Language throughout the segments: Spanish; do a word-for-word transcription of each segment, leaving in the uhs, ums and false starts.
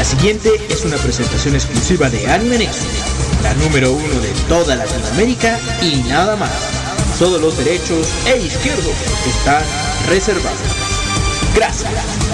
siguiente es una presentación exclusiva de Anime Nexus, la número uno de toda Latinoamérica y nada más. Todos los derechos e izquierdos están reservados. Gracias.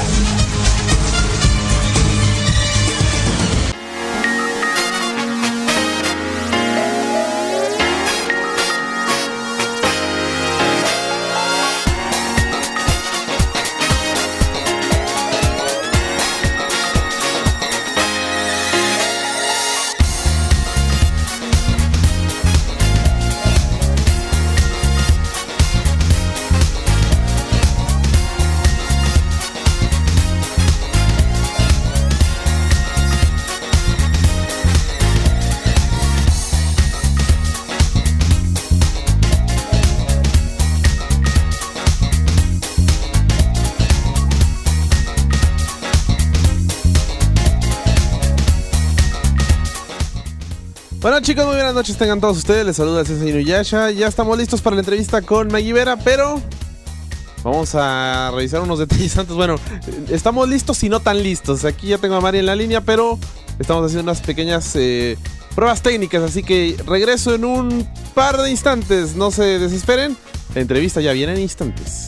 Bueno, chicos, muy buenas noches tengan todos ustedes. Les saluda el Sensei Inuyasha. Ya estamos listos para la entrevista con Maggie Vera, pero vamos a revisar unos detalles antes. Bueno, estamos listos y no tan listos. Aquí ya tengo a Mari en la línea, pero estamos haciendo unas pequeñas eh, pruebas técnicas, así que regreso en un par de instantes. No se desesperen, la entrevista ya viene en instantes.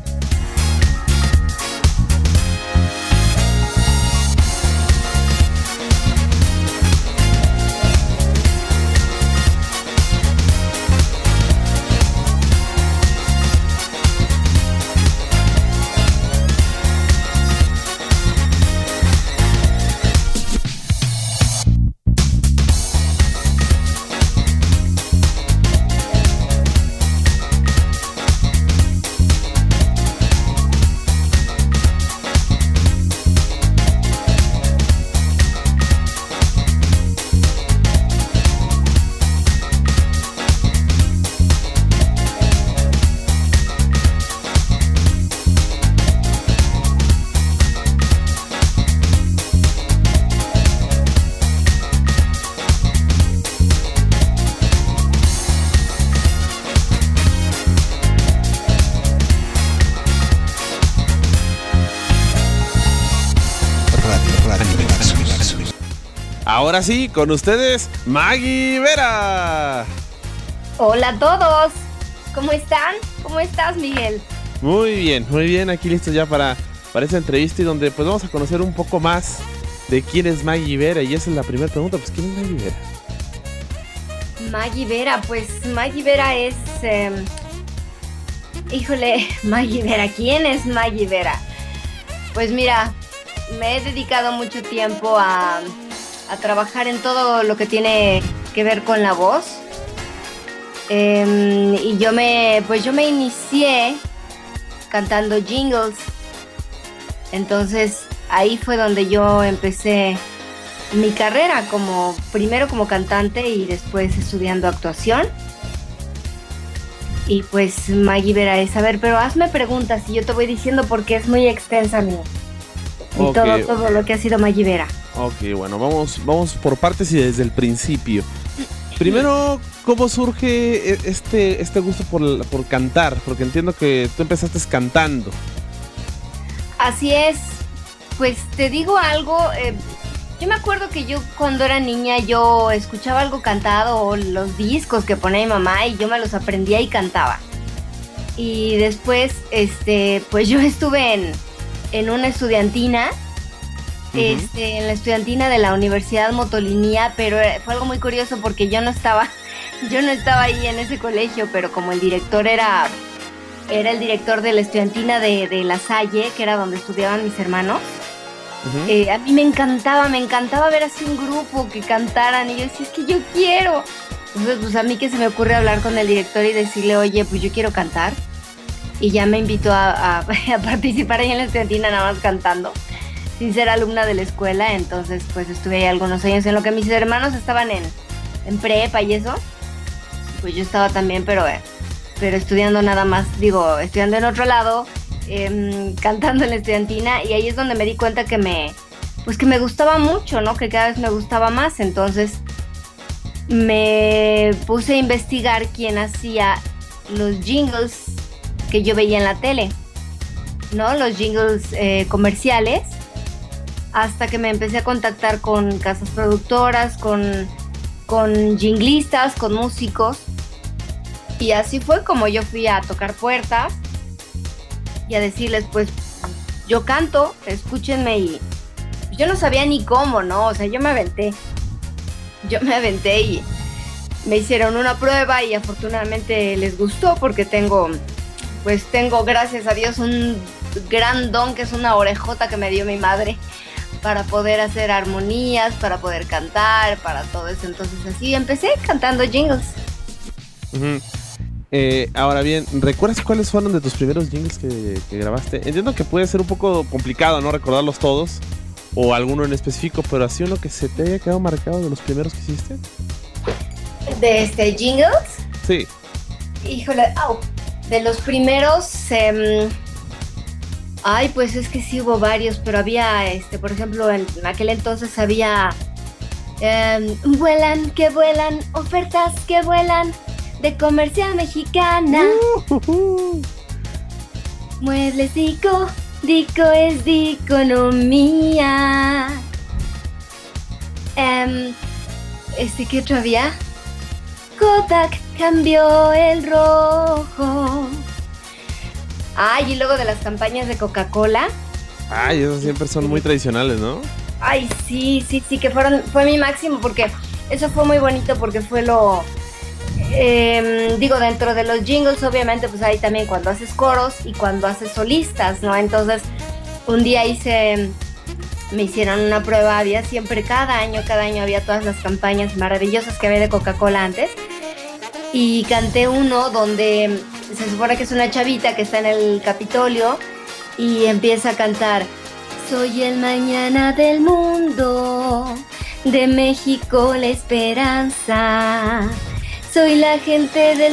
Ahora sí, con ustedes, Maggie Vera. Hola a todos, ¿cómo están? ¿Cómo estás, Miguel? Muy bien, muy bien, aquí listos ya para, para esta entrevista y donde pues vamos a conocer un poco más de quién es Maggie Vera. Y esa es la primera pregunta, pues ¿quién es Maggie Vera? Maggie Vera, pues Maggie Vera es... Eh, híjole, Maggie Vera, ¿quién es Maggie Vera? Pues mira, me he dedicado mucho tiempo a... a trabajar en todo lo que tiene que ver con la voz. Eh, y yo me, pues yo me inicié cantando jingles. Entonces ahí fue donde yo empecé mi carrera, como primero como cantante y después estudiando actuación. Y pues Maggie Vera es, a ver, pero hazme preguntas y yo te voy diciendo porque es muy extensa mi, y okay. todo, todo lo que ha sido Maggie Vera. Ok, bueno, vamos, vamos por partes y desde el principio. Primero, ¿cómo surge este, este gusto por, por cantar? Porque entiendo que tú empezaste cantando. Así es. Pues te digo algo, eh, yo me acuerdo que yo cuando era niña yo escuchaba algo cantado o los discos que ponía mi mamá y yo me los aprendía y cantaba. Y después, este, pues yo estuve en, en una estudiantina. Este, en la estudiantina de la Universidad Motolinía, pero fue algo muy curioso porque yo no estaba, yo no estaba ahí en ese colegio, pero como el director era, era el director de la estudiantina de, de La Salle, que era donde estudiaban mis hermanos, uh-huh. eh, a mí me encantaba, me encantaba ver así un grupo que cantaran y yo decía, es que yo quiero. Entonces, pues a mí que se me ocurre hablar con el director y decirle, oye, pues yo quiero cantar. Y ya me invitó a, a, a participar ahí en la estudiantina nada más cantando. Sin ser alumna de la escuela, entonces pues estuve ahí algunos años en lo que mis hermanos estaban en, en prepa y eso, pues yo estaba también, pero, eh, pero estudiando nada más, digo, estudiando en otro lado, eh, cantando en la estudiantina, y ahí es donde me di cuenta que me, pues que me gustaba mucho, ¿no? Que cada vez me gustaba más, entonces me puse a investigar quién hacía los jingles que yo veía en la tele, ¿no? Los jingles eh, comerciales. hasta que me empecé a contactar con casas productoras, con, con jinglistas, con músicos. Y así fue como yo fui a tocar puertas y a decirles, pues, yo canto, escúchenme. Y yo no sabía ni cómo, ¿no? O sea, yo me aventé. Yo me aventé y me hicieron una prueba y afortunadamente les gustó porque tengo, pues tengo, gracias a Dios, un gran don que es una orejota que me dio mi madre para poder hacer armonías, para poder cantar, para todo eso. Entonces así empecé cantando jingles. Uh-huh. Eh, ahora bien, ¿recuerdas cuáles fueron de tus primeros jingles que, que grabaste? Entiendo que puede ser un poco complicado, ¿no? Recordarlos todos o alguno en específico, pero así uno que se te haya quedado marcado de los primeros que hiciste. ¿De este jingles? Sí. Híjole, oh, de los primeros, eh, ay, pues es que sí hubo varios, pero había, este, por ejemplo, en aquel entonces había eh, vuelan, que vuelan, ofertas que vuelan de Comercial Mexicana. Uh-huh. Muebles Dico, Dico es de economía. Um, este, ¿qué otro había? Kodak cambió el rojo. Ay, y luego de las campañas de Coca-Cola. Ay, esos siempre son muy tradicionales, ¿no? Ay, sí, sí, sí, que fueron, fue mi máximo porque eso fue muy bonito porque fue lo... Eh, digo, dentro de los jingles, obviamente, pues hay también cuando haces coros y cuando haces solistas, ¿no? Entonces, un día hice, me hicieron una prueba, había siempre, cada año, cada año había todas las campañas maravillosas que había de Coca-Cola antes, y canté uno donde se supone que es una chavita que está en el Capitolio y empieza a cantar: soy el mañana del mundo, de México la esperanza. Soy la gente del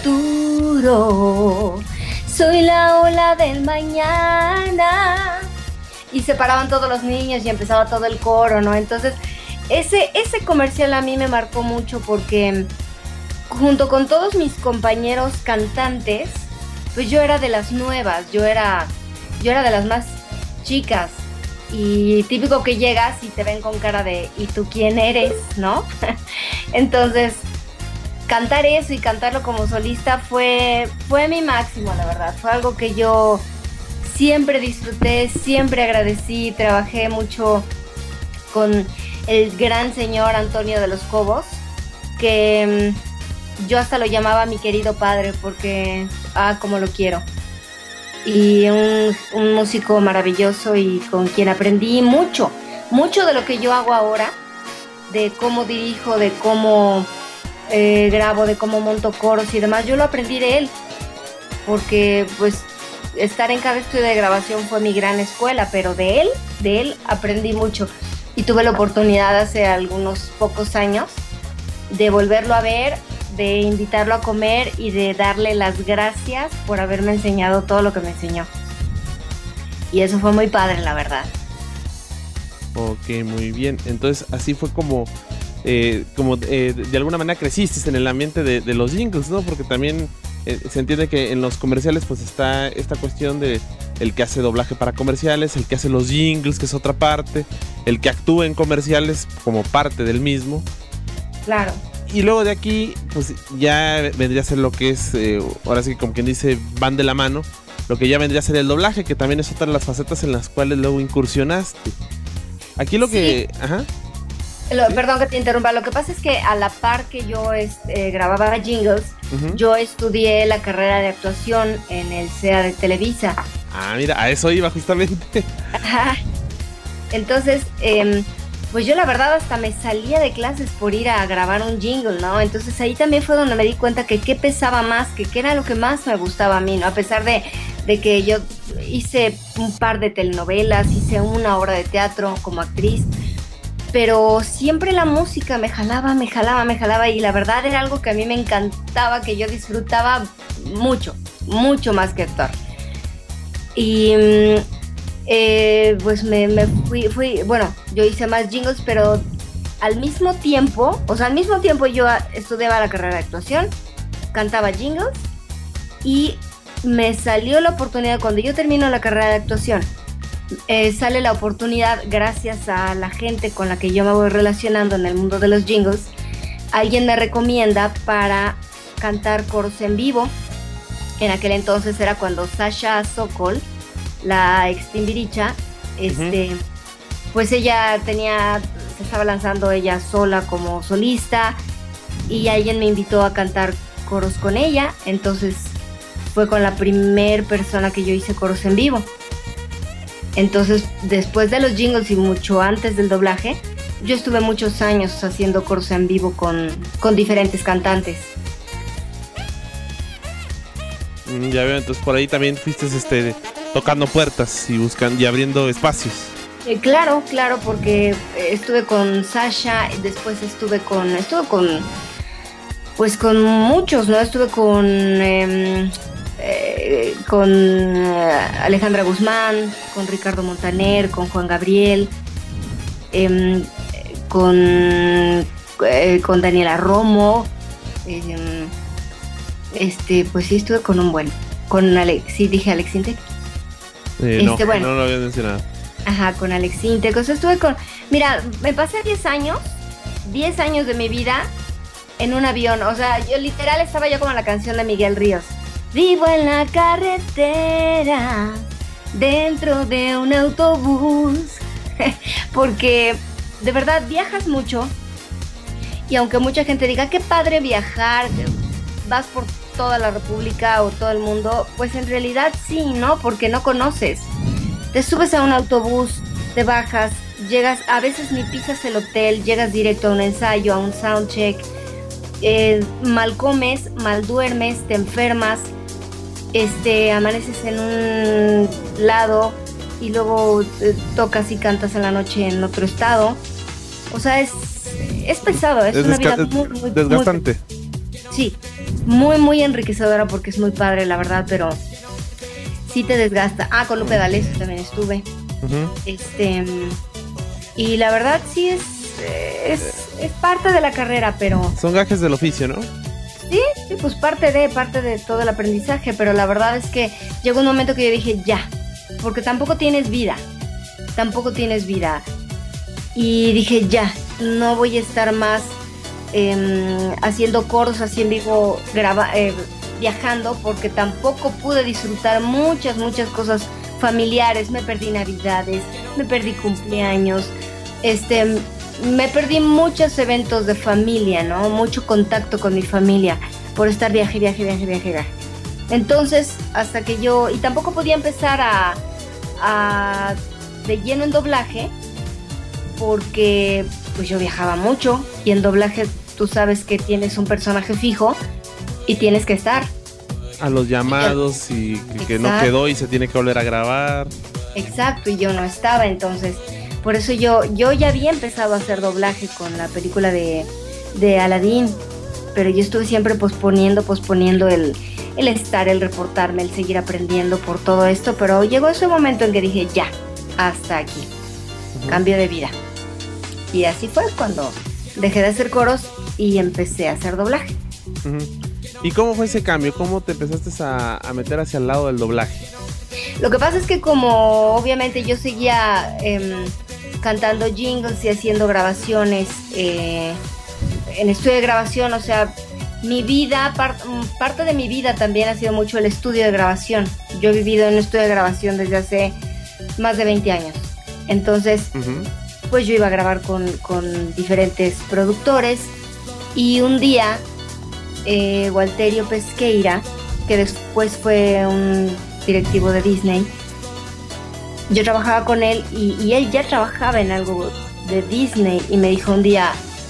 futuro, soy la ola del mañana. Y se paraban todos los niños y empezaba todo el coro, ¿no? Entonces, ese, ese comercial a mí me marcó mucho porque junto con todos mis compañeros cantantes, pues yo era de las nuevas, yo era, yo era de las más chicas. Y típico que llegas y te ven con cara de ¿y tú quién eres? ¿No? Entonces... cantar eso y cantarlo como solista fue, fue mi máximo, la verdad. Fue algo que yo siempre disfruté, siempre agradecí. Trabajé mucho con el gran señor Antonio de los Cobos, que um, yo hasta lo llamaba mi querido padre porque, ah, como lo quiero. Y un, un músico maravilloso y con quien aprendí mucho, mucho de lo que yo hago ahora, de cómo dirijo, de cómo... Eh, grabo, de cómo monto coros y demás. Yo lo aprendí de él porque pues estar en cada estudio de grabación fue mi gran escuela, pero de él, de él aprendí mucho y tuve la oportunidad hace algunos pocos años de volverlo a ver, de invitarlo a comer y de darle las gracias por haberme enseñado todo lo que me enseñó, y eso fue muy padre, la verdad. Ok, muy bien. Entonces así fue como Eh, como eh, de alguna manera creciste en el ambiente de, de los jingles, ¿no? Porque también eh, se entiende que en los comerciales pues está esta cuestión de el que hace doblaje para comerciales, el que hace los jingles, que es otra parte, el que actúa en comerciales como parte del mismo. Claro. Y luego de aquí pues ya vendría a ser lo que es, eh, ahora sí que como quien dice, van de la mano, lo que ya vendría a ser el doblaje, que también es otra de las facetas en las cuales luego incursionaste. Aquí lo sí. que... Ajá. Lo, ¿Sí? Perdón que te interrumpa, lo que pasa es que a la par que yo este, grababa jingles, uh-huh. yo estudié la carrera de actuación en el C E A de Televisa. Ah, mira, a eso iba justamente. Ajá. Entonces, eh, pues yo la verdad hasta me salía de clases por ir a grabar un jingle, ¿no? Entonces ahí también fue donde me di cuenta que qué pesaba más, que qué era lo que más me gustaba a mí, ¿no? A pesar de, de que yo hice un par de telenovelas, hice una obra de teatro como actriz, pero siempre la música me jalaba, me jalaba, me jalaba, y la verdad era algo que a mí me encantaba, que yo disfrutaba mucho, mucho más que actuar. Y eh, pues me, me fui, fui, bueno, yo hice más jingles, pero al mismo tiempo, o sea, al mismo tiempo yo estudiaba la carrera de actuación, cantaba jingles, y me salió la oportunidad, cuando yo termino la carrera de actuación, eh, sale la oportunidad, gracias a la gente con la que yo me voy relacionando en el mundo de los jingles, alguien me recomienda para cantar coros en vivo. En aquel entonces era cuando Sasha Sokol, la ex Timbiricha, este, uh-huh. pues ella tenía, se estaba lanzando ella sola como solista y alguien me invitó a cantar coros con ella, entonces fue con la primer persona que yo hice coros en vivo. Entonces, después de los jingles y mucho antes del doblaje, yo estuve muchos años haciendo coros en vivo con, con diferentes cantantes. Ya veo, entonces por ahí también fuiste este, tocando puertas y buscando y abriendo espacios. Eh, claro, claro, porque estuve con Sasha, después estuve con, estuve con, pues con muchos, ¿no? Estuve con, eh, eh, con Alejandra Guzmán, con Ricardo Montaner, con Juan Gabriel, eh, con, eh, con Daniela Romo, eh, este, pues sí estuve con un buen, con Alex, sí dije Alex Intec. Eh, este, no, bueno, no lo había mencionado. Ajá, con Alex Intec, o sea, estuve con, mira, me pasé diez años, diez años de mi vida en un avión, o sea, yo literal estaba yo como la canción de Miguel Ríos. Vivo en la carretera, dentro de un autobús, porque de verdad viajas mucho y aunque mucha gente diga qué padre viajar, vas por toda la república o todo el mundo, pues en realidad sí, ¿no? Porque no conoces. Te subes a un autobús, te bajas, llegas, a veces ni pisas el hotel, llegas directo a un ensayo, a un soundcheck, eh, mal comes, mal duermes, te enfermas, este, amaneces en un lado y luego eh, tocas y cantas en la noche en otro estado. O sea, es, es pesado, es, es una vida muy, muy desgastante. Muy, sí, muy, muy enriquecedora porque es muy padre, la verdad, pero sí te desgasta. Ah, con Lupe D'Alessio también estuve. Uh-huh. Este, y la verdad sí es, es, es parte de la carrera, pero... Son gajes del oficio, ¿no? Sí, sí, pues parte de, parte de todo el aprendizaje, pero la verdad es que llegó un momento que yo dije, ya, porque tampoco tienes vida, tampoco tienes vida. Y dije, ya, no voy a estar más eh, haciendo coros así en vivo, graba, eh, viajando, porque tampoco pude disfrutar muchas, muchas cosas familiares. Me perdí navidades, me perdí cumpleaños, este, me perdí muchos eventos de familia, ¿no? Mucho contacto con mi familia por estar viaje, viaje, viaje, viaje, viaje. Entonces, hasta que yo, y tampoco podía empezar a, a de lleno en doblaje, porque pues yo viajaba mucho y en doblaje tú sabes que tienes un personaje fijo y tienes que estar a los llamados y que, que no quedó y se tiene que volver a grabar. Exacto, y yo no estaba, entonces por eso yo yo ya había empezado a hacer doblaje con la película de, de Aladdin, pero yo estuve siempre posponiendo, posponiendo el, el estar, el reportarme, el seguir aprendiendo por todo esto, pero llegó ese momento en que dije, ya, hasta aquí, uh-huh. Cambio de vida. Y así fue cuando dejé de hacer coros y empecé a hacer doblaje. Uh-huh. ¿Y cómo fue ese cambio? ¿Cómo te empezaste a, a meter hacia el lado del doblaje? Lo que pasa es que como obviamente yo seguía eh, cantando jingles y haciendo grabaciones eh, en estudio de grabación, o sea, mi vida, par- parte de mi vida también ha sido mucho el estudio de grabación. Yo he vivido en un estudio de grabación desde hace más de veinte años. Entonces, uh-huh. pues yo iba a grabar con, con diferentes productores y un día eh, Walterio Pesqueira, que después fue un directivo de Disney, yo trabajaba con él y, y él ya trabajaba en algo de Disney y me dijo un día,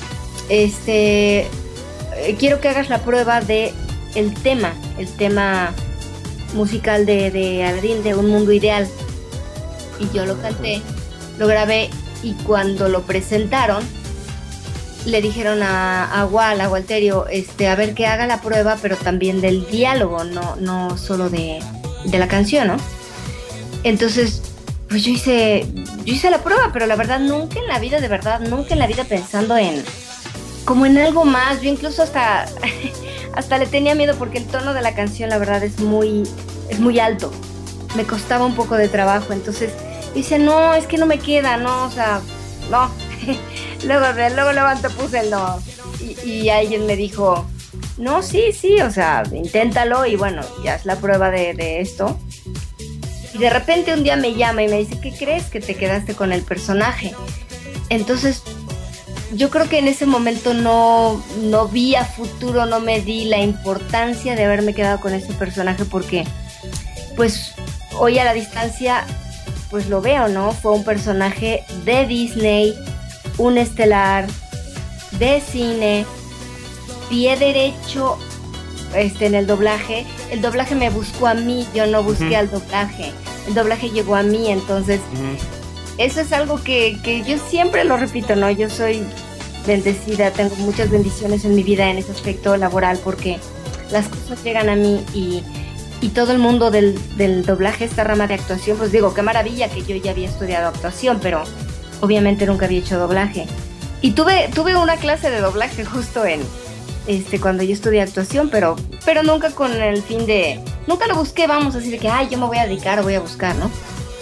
este, quiero que hagas la prueba de el tema, el tema musical de, de Aladdin, de Un Mundo Ideal. Y yo lo canté, lo grabé y cuando lo presentaron le dijeron a, a Wal, a Walterio, este, a ver que haga la prueba, pero también del diálogo, no, no solo de, de la canción, ¿no? Entonces, pues yo hice, yo hice la prueba, pero la verdad nunca en la vida, de verdad, nunca en la vida pensando en, como en algo más. Yo incluso hasta, hasta le tenía miedo porque el tono de la canción, la verdad, es muy, es muy alto. Me costaba un poco de trabajo, entonces Y dice, no, es que no me queda, no, o sea, no. luego, luego, luego te puse el no. Y, y alguien me dijo, no, sí, sí, o sea, inténtalo y bueno, ya es la prueba de, de esto. Y de repente un día me llama y me dice, ¿qué crees? Que te quedaste con el personaje. Entonces, yo creo que en ese momento no, no vi a futuro, no me di la importancia de haberme quedado con ese personaje porque, pues, hoy a la distancia, pues lo veo, ¿no? Fue un personaje de Disney, un estelar, de cine, pie derecho este, en el doblaje. El doblaje me buscó a mí, yo no busqué uh-huh. al doblaje. El doblaje llegó a mí, entonces uh-huh. eso es algo que, que yo siempre lo repito, ¿no? Yo soy bendecida, tengo muchas bendiciones en mi vida en ese aspecto laboral porque las cosas llegan a mí y, y todo el mundo del, del doblaje, esta rama de actuación, pues digo, qué maravilla que yo ya había estudiado actuación, pero obviamente nunca había hecho doblaje. Y tuve, tuve una clase de doblaje justo en este cuando yo estudié actuación, pero, pero nunca con el fin de... Nunca lo busqué, vamos, así de que, ay, yo me voy a dedicar o voy a buscar, ¿no?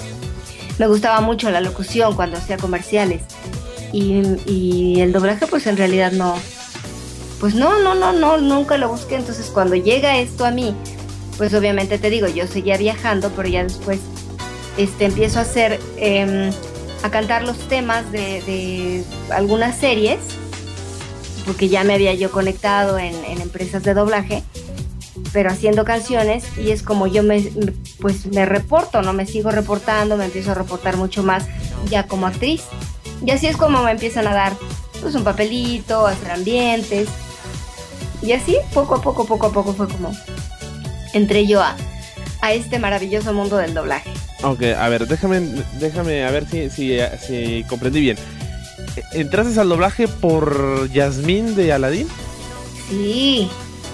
Me gustaba mucho la locución cuando hacía comerciales. Y, y el doblaje, pues en realidad no... Pues no, no, no, no, nunca lo busqué. Entonces cuando llega esto a mí, pues obviamente te digo, yo seguía viajando, pero ya después este, empiezo a hacer... Eh, a cantar los temas de, de algunas series, porque ya me había yo conectado en, en empresas de doblaje, pero haciendo canciones, y es como yo me, pues me reporto, ¿no? Me sigo reportando, me empiezo a reportar mucho más ya como actriz, y así es como me empiezan a dar pues un papelito, a hacer ambientes, y así poco a poco, poco a poco fue como entré yo a, a este maravilloso mundo del doblaje. Ok, a ver, déjame, déjame a ver si, si, si comprendí bien. ¿Entraste al doblaje por Yasmín de Aladdin? Sí.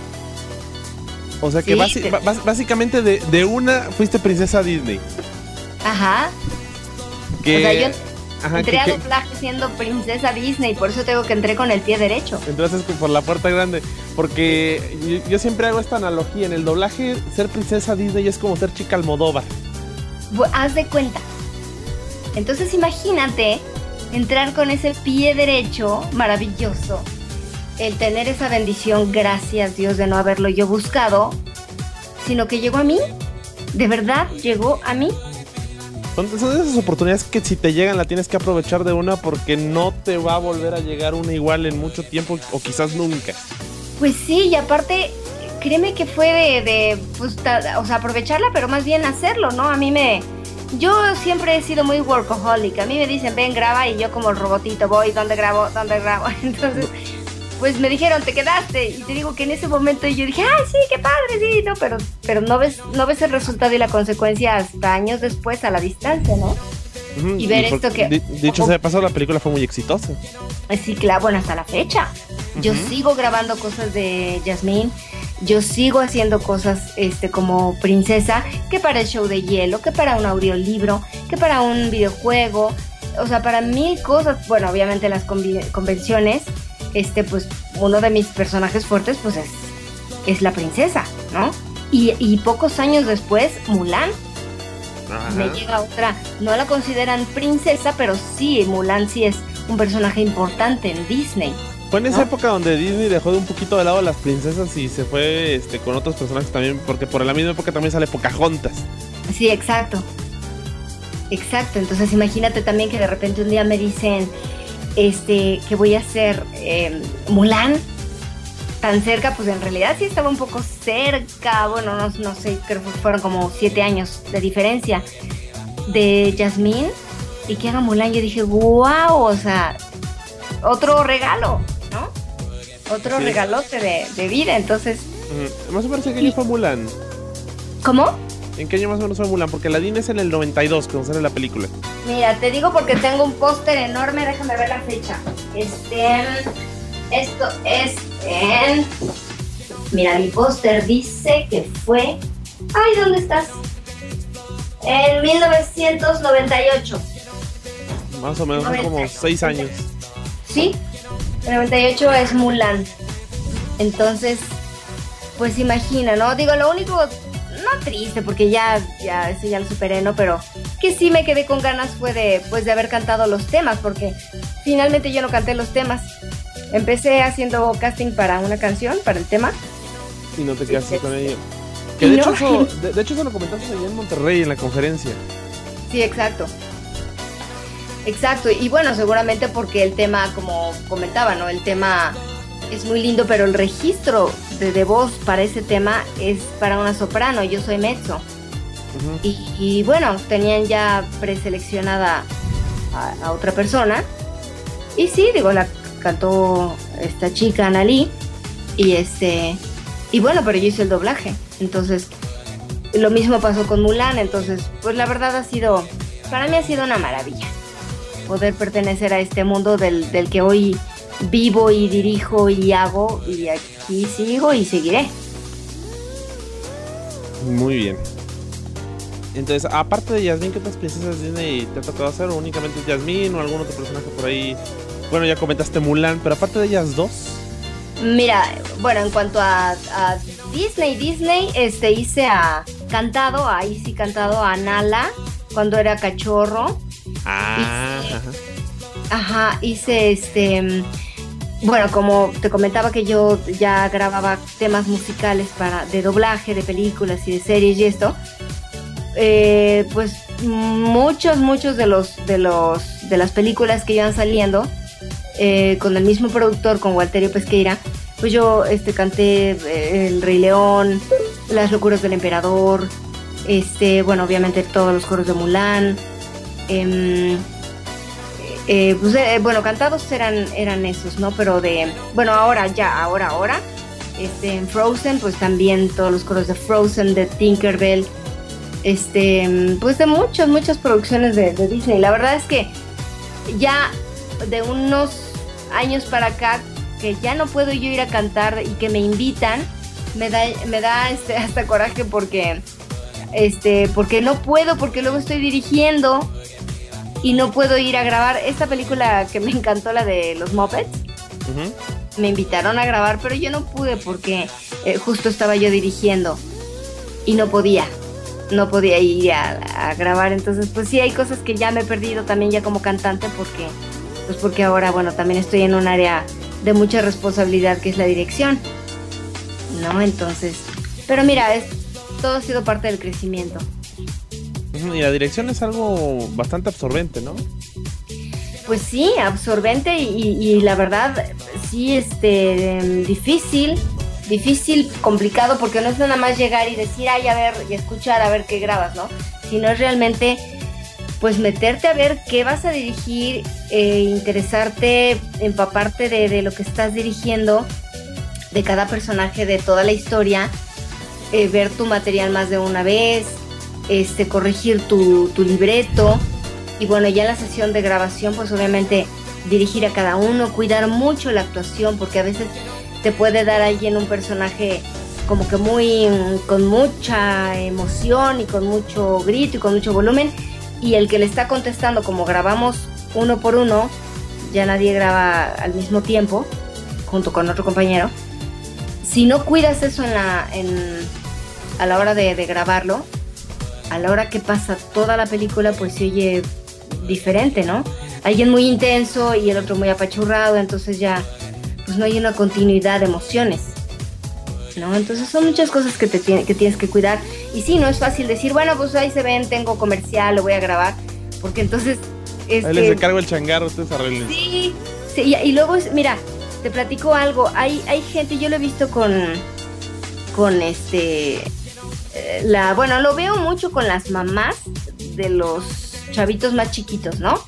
O sea que sí, basi- te... b- básicamente de, de una fuiste princesa Disney. Ajá. Que... O sea, yo Ajá, entré que, a que... doblaje siendo princesa Disney, por eso tengo que entré con el pie derecho. Entraste por la puerta grande, porque yo, yo siempre hago esta analogía. En el doblaje, ser princesa Disney es como ser chica Almodóvar. Haz de cuenta. Entonces imagínate entrar con ese pie derecho maravilloso, el tener esa bendición, gracias Dios de no haberlo yo buscado, sino que llegó a mí, de verdad llegó a mí. Son, son esas oportunidades que si te llegan la tienes que aprovechar de una porque no te va a volver a llegar una igual en mucho tiempo o quizás nunca. Pues sí, y aparte... Créeme que fue de, de pues, ta, o sea, aprovecharla, pero más bien hacerlo, ¿no? A mí me... Yo siempre he sido muy workaholic. A mí me dicen, ven, graba, y yo como el robotito voy, ¿dónde grabo? ¿Dónde grabo? Entonces, pues me dijeron, te quedaste. Y te digo que en ese momento yo dije, ay, sí, qué padre, sí, ¿no? Pero, pero no ves, no ves el resultado y la consecuencia hasta años después a la distancia, ¿no? Uh-huh. Y ver y esto que... Di, dicho sea de paso, la película fue muy exitosa. Sí, claro, bueno, hasta la fecha. Uh-huh. Yo sigo grabando cosas de Yasmín. Yo sigo haciendo cosas este, como princesa, que para el show de hielo, que para un audiolibro, que para un videojuego, o sea, para mil cosas. Bueno, obviamente las convi- convenciones, este, pues uno de mis personajes fuertes, pues es, es la princesa, ¿no? Y, y pocos años después, Mulan. Ajá. Me llega otra, no la consideran princesa, pero sí, Mulan sí es un personaje importante en Disney. Fue en esa ¿no? época donde Disney dejó de un poquito de lado a las princesas y se fue este, con otros personajes también, porque por la misma época también sale Pocahontas. Sí, exacto. Exacto, entonces imagínate también que de repente un día me dicen este, que voy a hacer eh, Mulan, tan cerca, pues en realidad sí estaba un poco cerca, bueno, no, no sé, creo que fueron como siete años de diferencia de Yasmín, y que haga Mulan, yo dije, wow, o sea, otro regalo, ¿no? Otro sí. regalote de, de vida, entonces... Uh, más o menos, ¿en qué año fue Mulan? ¿Cómo? ¿En qué año más o menos fue Mulan? Porque Aladdin es en el noventa y dos, cuando sale la película. Mira, te digo porque tengo un póster enorme, déjame ver la fecha. Este... Esto es en... Mira, mi póster dice que fue... Ay, ¿dónde estás? En mil novecientos noventa y ocho. Más o menos, son como seis años. Sí, el noventa y ocho es Mulan. Entonces, pues imagina, ¿no? Digo, lo único... No no triste, porque ya, ya, eso ya lo superé, ¿no? Pero que sí me quedé con ganas fue de, pues, de haber cantado los temas, porque finalmente yo no canté los temas. Empecé haciendo casting para una canción, para el tema. Y no te quedaste sí, con ella. Que de, no. hecho eso, de, de hecho eso lo comentaste allá en Monterrey, en la conferencia. Sí, exacto. Exacto, y bueno, seguramente porque el tema, como comentaba, ¿no? El tema es muy lindo, pero el registro de, de voz para ese tema es para una soprano, yo soy mezzo. Uh-huh. y, y bueno, tenían ya preseleccionada a, a otra persona. Y sí, digo, la cantó esta chica, Analí, y este... Y bueno, pero yo hice el doblaje, entonces lo mismo pasó con Mulan, entonces pues la verdad ha sido, para mí ha sido una maravilla poder pertenecer a este mundo del, del que hoy vivo y dirijo y hago, y aquí sigo y seguiré. Muy bien. Entonces, aparte de Yasmín, ¿qué otras princesas Disney te ha tocado hacer? ¿O únicamente Yasmín o algún otro personaje por ahí? Bueno, ya comentaste Mulan, pero aparte de ellas dos... Mira, bueno, en cuanto a, a Disney, Disney, este, hice a cantado, ahí sí cantado a Nala, cuando era cachorro. Ah, hice, ajá. Ajá, hice este, bueno, como te comentaba que yo ya grababa temas musicales para, de doblaje, de películas y de series y esto, eh, pues muchos, muchos de los, de los, de las películas que iban saliendo, Eh, con el mismo productor, con Walterio Pesqueira, pues yo este, canté eh, El Rey León, Las Locuras del Emperador, este, bueno, obviamente todos los coros de Mulan, eh, eh, pues, eh, bueno, cantados eran, eran esos, ¿no? Pero de, bueno, ahora ya, ahora, ahora, este, en Frozen, pues también todos los coros de Frozen, de Tinkerbell, este, pues de muchas, muchas producciones de, de Disney. La verdad es que ya de unos años para acá que ya no puedo yo ir a cantar y que me invitan, me da me da este hasta coraje porque este porque no puedo, porque luego estoy dirigiendo y no puedo ir a grabar esta película que me encantó, la de los Muppets. Uh-huh. Me invitaron a grabar, pero yo no pude porque eh, justo estaba yo dirigiendo y no podía no podía ir a, a grabar. Entonces pues sí, hay cosas que ya me he perdido también ya como cantante, porque pues porque ahora, bueno, también estoy en un área de mucha responsabilidad, que es la dirección, ¿no? Entonces, pero mira, es, todo ha sido parte del crecimiento. Y la dirección es algo bastante absorbente, ¿no? Pues sí, absorbente y, y la verdad, sí, este, difícil, difícil, complicado, porque no es nada más llegar y decir, ay, a ver, y escuchar, a ver qué grabas, ¿no? Sino es realmente... pues meterte a ver qué vas a dirigir, eh, interesarte, empaparte de, de lo que estás dirigiendo, de cada personaje, de toda la historia, eh, ver tu material más de una vez, este, corregir tu, tu libreto, y bueno, ya en la sesión de grabación, pues obviamente dirigir a cada uno, cuidar mucho la actuación, porque a veces te puede dar alguien un personaje como que muy, con mucha emoción y con mucho grito y con mucho volumen, y el que le está contestando, como grabamos uno por uno, ya nadie graba al mismo tiempo, junto con otro compañero. Si no cuidas eso en la, en, a la hora de, de grabarlo, a la hora que pasa toda la película, pues se oye diferente, ¿no? Alguien muy intenso y el otro muy apachurrado, entonces ya pues no hay una continuidad de emociones, ¿no? Entonces son muchas cosas que, te tiene, que tienes que cuidar. Y sí, no es fácil decir, bueno, pues ahí se ven, tengo comercial, lo voy a grabar, porque entonces... Este, ahí les encargo el changarro, ustedes arreglen. Sí, sí, y, y luego, mira, te platico algo, hay, hay gente, yo lo he visto con, con este, la, bueno, lo veo mucho con las mamás de los chavitos más chiquitos, ¿no?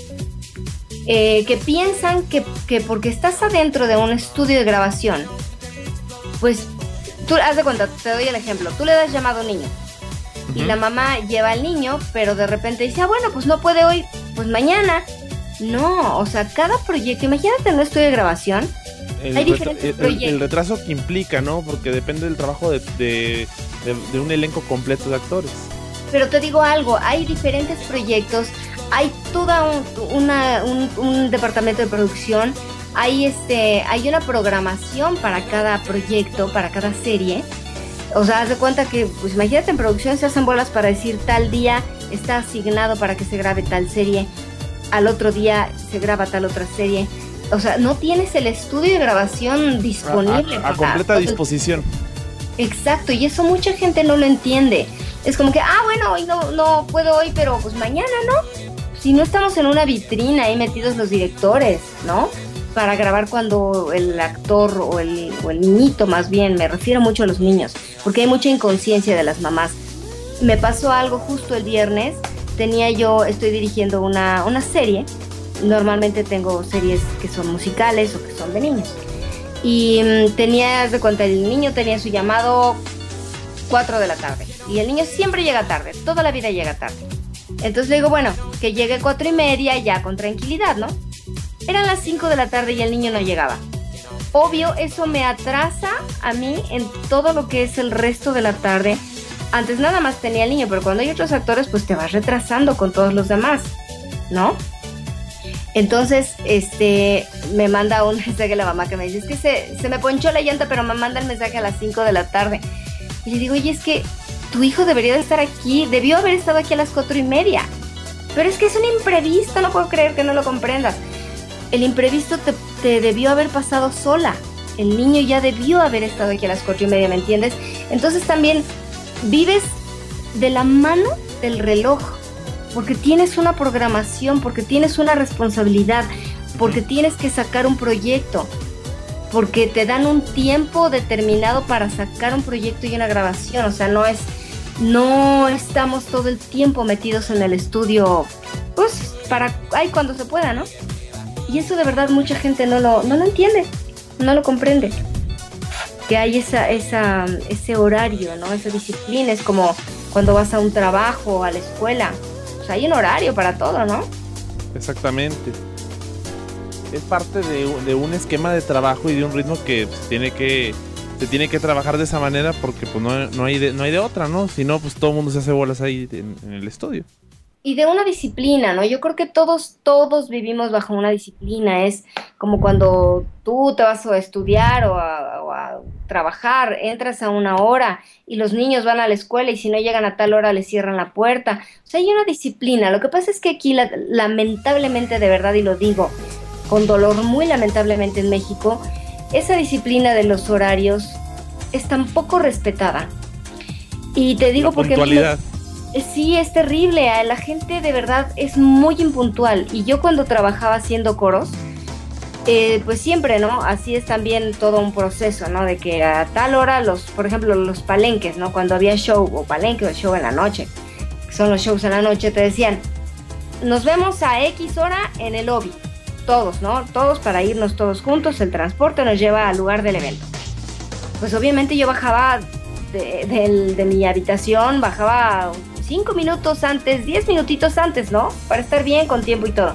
Eh, que piensan que, que porque estás adentro de un estudio de grabación, pues tú haz de cuenta, te doy el ejemplo, tú le das llamado a un niño, uh-huh, y la mamá lleva al niño, pero de repente dice, ah, bueno, pues no puede hoy, pues mañana. No, o sea, cada proyecto, imagínate en un estudio de grabación, el hay retra- diferentes el, proyectos. El retraso que implica, ¿no? Porque depende del trabajo de, de, de, de un elenco completo de actores. Pero te digo algo, hay diferentes proyectos, hay toda un, una, un, un departamento de producción, hay, este, hay una programación para cada proyecto, para cada serie. O sea, haz de cuenta que, pues imagínate, en producción se hacen bolas para decir tal día está asignado para que se grabe tal serie, al otro día se graba tal otra serie. O sea, no tienes el estudio de grabación disponible. A, a, a completa disposición. Exacto, y eso mucha gente no lo entiende. Es como que, ah, bueno, hoy no, no puedo hoy, pero pues mañana, ¿no? Si no estamos en una vitrina ahí metidos los directores, ¿no? Para grabar cuando el actor o el, o el niñito, más bien, me refiero mucho a los niños, porque hay mucha inconsciencia de las mamás. Me pasó algo justo el viernes, tenía yo, estoy dirigiendo una, una serie, normalmente tengo series que son musicales o que son de niños, y um, tenía, de cuenta, el niño tenía su llamado cuatro de la tarde, y el niño siempre llega tarde, toda la vida llega tarde. Entonces le digo, bueno, que llegue cuatro y media ya con tranquilidad, ¿no? Eran las cinco de la tarde y el niño no llegaba. Obvio, eso me atrasa a mí en todo lo que es el resto de la tarde. Antes nada más tenía el niño, pero cuando hay otros actores, pues te vas retrasando con todos los demás, ¿no? Entonces, este, me manda un mensaje la mamá que me dice, es que se, se me ponchó la llanta, pero me manda el mensaje a las cinco de la tarde. Y le digo, oye, es que tu hijo debería de estar aquí, debió haber estado aquí a las cuatro y media. Pero es que es un imprevisto, no puedo creer que no lo comprendas. El imprevisto te, te debió haber pasado sola. El niño ya debió haber estado aquí a las cuatro y media, ¿me entiendes? Entonces también vives de la mano del reloj, porque tienes una programación, porque tienes una responsabilidad, porque tienes que sacar un proyecto, porque te dan un tiempo determinado para sacar un proyecto y una grabación. O sea, no es, no estamos todo el tiempo metidos en el estudio, pues para, ay, cuando se pueda, ¿no? Y eso de verdad mucha gente no lo, no lo entiende, no lo comprende. Que hay esa, esa, ese horario, ¿no? Esa disciplina. Es como cuando vas a un trabajo, a la escuela. O sea, hay un horario para todo, ¿no? Exactamente. Es parte de, de un esquema de trabajo y de un ritmo que pues, tiene que se tiene que trabajar de esa manera, porque pues no, no, hay, de, no hay de otra, ¿no? Si no, pues todo el mundo se hace bolas ahí en, en el estudio. Y de una disciplina, ¿no? Yo creo que todos, todos vivimos bajo una disciplina. Es como cuando tú te vas a estudiar o a, o a trabajar, entras a una hora y los niños van a la escuela y si no llegan a tal hora les cierran la puerta. O sea, hay una disciplina. Lo que pasa es que aquí, la, lamentablemente, de verdad, y lo digo con dolor, muy lamentablemente en México, esa disciplina de los horarios es tan poco respetada. Y te digo la porque... puntualidad. Sí, es terrible, la gente de verdad es muy impuntual. Y yo cuando trabajaba haciendo coros, eh, pues siempre, ¿no? Así es también todo un proceso, ¿no? De que a tal hora, los, por ejemplo, los palenques, ¿no? Cuando había show o palenque o show en la noche, que son los shows en la noche, te decían, nos vemos a X hora en el lobby, todos, ¿no? Todos para irnos todos juntos, el transporte nos lleva al lugar del evento. Pues obviamente yo bajaba de, de, de mi habitación, bajaba cinco minutos antes, diez minutitos antes, ¿no? Para estar bien con tiempo y todo.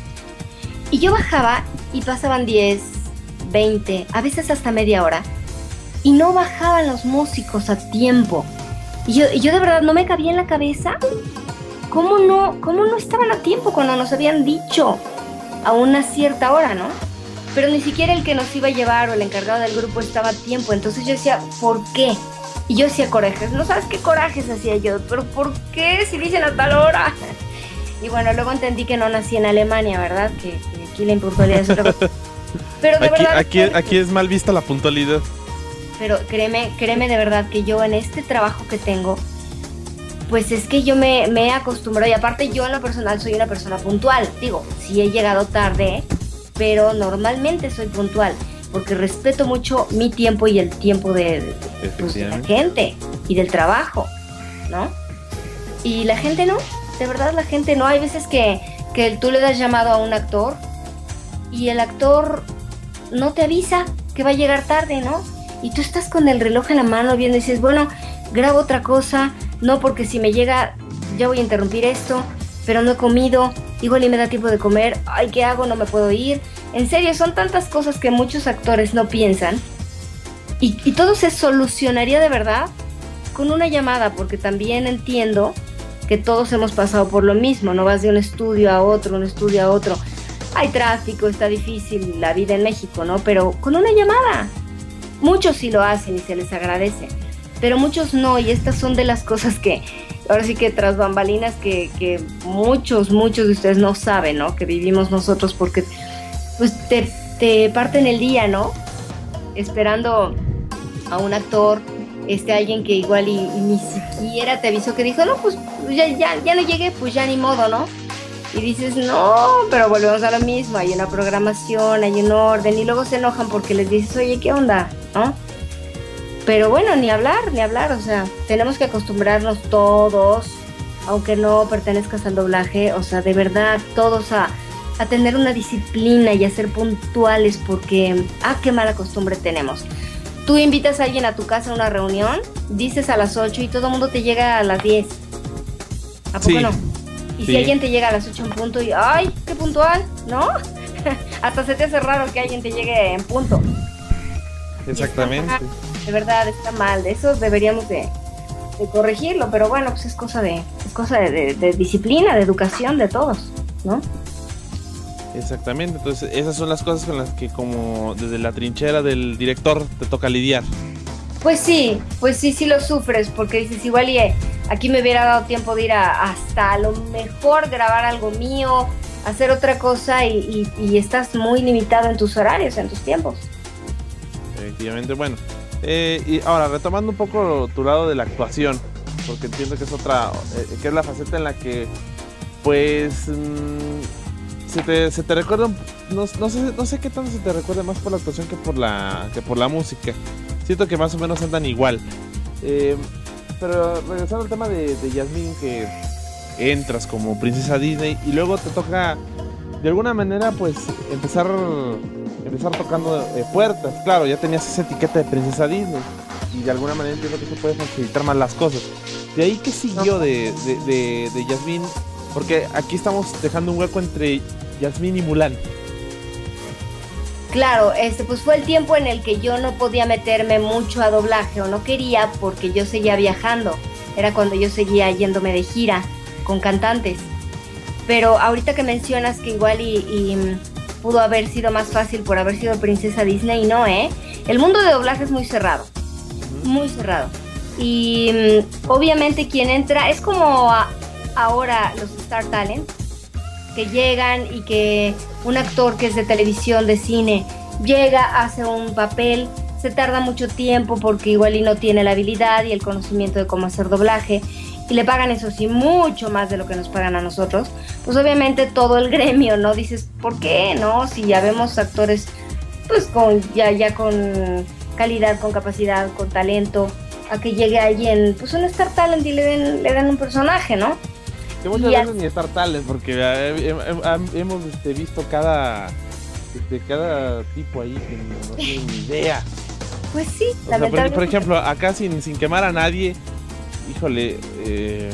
Y yo bajaba y pasaban diez, veinte, a veces hasta media hora. Y no bajaban los músicos a tiempo. Y yo, y yo de verdad no me cabía en la cabeza cómo no, cómo no estaban a tiempo cuando nos habían dicho a una cierta hora, ¿no? Pero ni siquiera el que nos iba a llevar o el encargado del grupo estaba a tiempo. Entonces yo decía, ¿por qué? Y yo hacía corajes, no sabes qué corajes hacía yo, pero ¿por qué si dicen a tal hora? Y bueno, luego entendí que no nací en Alemania, ¿verdad? Que, que aquí la impuntualidad es otra cosa. Pero de aquí, verdad... Aquí, aquí es mal vista la puntualidad. Pero créeme, créeme de verdad que yo en este trabajo que tengo, pues es que yo me, me he acostumbrado, y aparte yo en lo personal soy una persona puntual. Digo, sí he llegado tarde, pero normalmente soy puntual, porque respeto mucho mi tiempo y el tiempo de, de, pues, de la gente y del trabajo, ¿no? Y la gente no, de verdad la gente no. Hay veces que, que tú le das llamado a un actor y el actor no te avisa que va a llegar tarde, ¿no? Y tú estás con el reloj en la mano viendo y dices, bueno, grabo otra cosa, no, porque si me llega ya voy a interrumpir esto, pero no he comido, igual y me da tiempo de comer, ay, ¿qué hago? No me puedo ir. En serio, son tantas cosas que muchos actores no piensan, y, y todo se solucionaría de verdad con una llamada, porque también entiendo que todos hemos pasado por lo mismo, no vas de un estudio a otro, un estudio a otro, hay tráfico, está difícil la vida en México, ¿no? Pero con una llamada, muchos sí lo hacen y se les agradece, pero muchos no, y estas son de las cosas que, ahora sí que tras bambalinas, que, que muchos, muchos de ustedes no saben, ¿no? Que vivimos nosotros, porque pues te, te parten el día, ¿no? Esperando a un actor, este alguien que igual y, y ni siquiera te avisó, que dijo, no, pues ya, ya, ya no llegué, pues ya ni modo, ¿no? Y dices, no, pero volvemos a lo mismo, hay una programación, hay un orden, y luego se enojan porque les dices, oye, ¿qué onda? ¿No? Pero bueno, ni hablar, ni hablar, o sea, tenemos que acostumbrarnos todos, aunque no pertenezcas al doblaje, o sea, de verdad, todos a, a tener una disciplina y a ser puntuales, porque, ah, qué mala costumbre tenemos. Tú invitas a alguien a tu casa a una reunión, dices a las ocho y todo el mundo te llega a las diez. ¿A poco sí. no? Y sí. Si alguien te llega a las ocho en punto y, ¡ay, qué puntual! ¿No? Hasta se te hace raro que alguien te llegue en punto. Exactamente. De verdad, está mal. De eso deberíamos de, de corregirlo, pero bueno, pues es cosa de es cosa de, de, de disciplina, de educación de todos, ¿no? Exactamente, entonces esas son las cosas con las que como desde la trinchera del director te toca lidiar. Pues sí, pues sí, sí lo sufres, porque dices, igual y eh, aquí me hubiera dado tiempo de ir a, hasta a lo mejor grabar algo mío, hacer otra cosa y, y, y estás muy limitado en tus horarios, en tus tiempos. Efectivamente, bueno. Eh, y ahora, retomando un poco tu lado de la actuación, porque entiendo que es otra, eh, que es la faceta en la que, pues, mmm, se, te, se te recuerda, no, no, sé, no sé qué tanto se te recuerda más por la actuación que por la, que por la música. Siento que más o menos andan igual. Eh, pero regresando al tema de, de Yasmín, que entras como princesa Disney y luego te toca, de alguna manera, pues, empezar... empezar tocando eh, puertas. Claro, ya tenías esa etiqueta de princesa Disney y de alguna manera entiendo que se puede facilitar más las cosas. De ahí, ¿qué siguió de, de, de, de Yasmín? Porque aquí estamos dejando un hueco entre Yasmín y Mulan. Claro, este pues fue el tiempo en el que yo no podía meterme mucho a doblaje, o no quería, porque yo seguía viajando. Era cuando yo seguía yéndome de gira con cantantes. Pero ahorita que mencionas que igual y, y pudo haber sido más fácil por haber sido princesa Disney, no, ¿eh? El mundo de doblaje es muy cerrado, muy cerrado. Y um, obviamente quien entra es como a, ahora los Star Talent, que llegan y que un actor que es de televisión, de cine, llega, hace un papel, se tarda mucho tiempo porque igual y no tiene la habilidad y el conocimiento de cómo hacer doblaje, y le pagan eso sí mucho más de lo que nos pagan a nosotros. Pues obviamente todo el gremio, ¿no? Dices, ¿por qué? ¿No? Si ya vemos actores pues con ya, ya con calidad, con capacidad, con talento, a que llegue alguien, pues un Star Talent y le den, le den un personaje, ¿no? Que muchas y veces a... ni Star Talent, porque eh, hemos este, visto cada este, cada tipo ahí que no tiene ni idea. Pues sí, o sea, por, por ejemplo, acá sin, sin quemar a nadie, híjole, eh,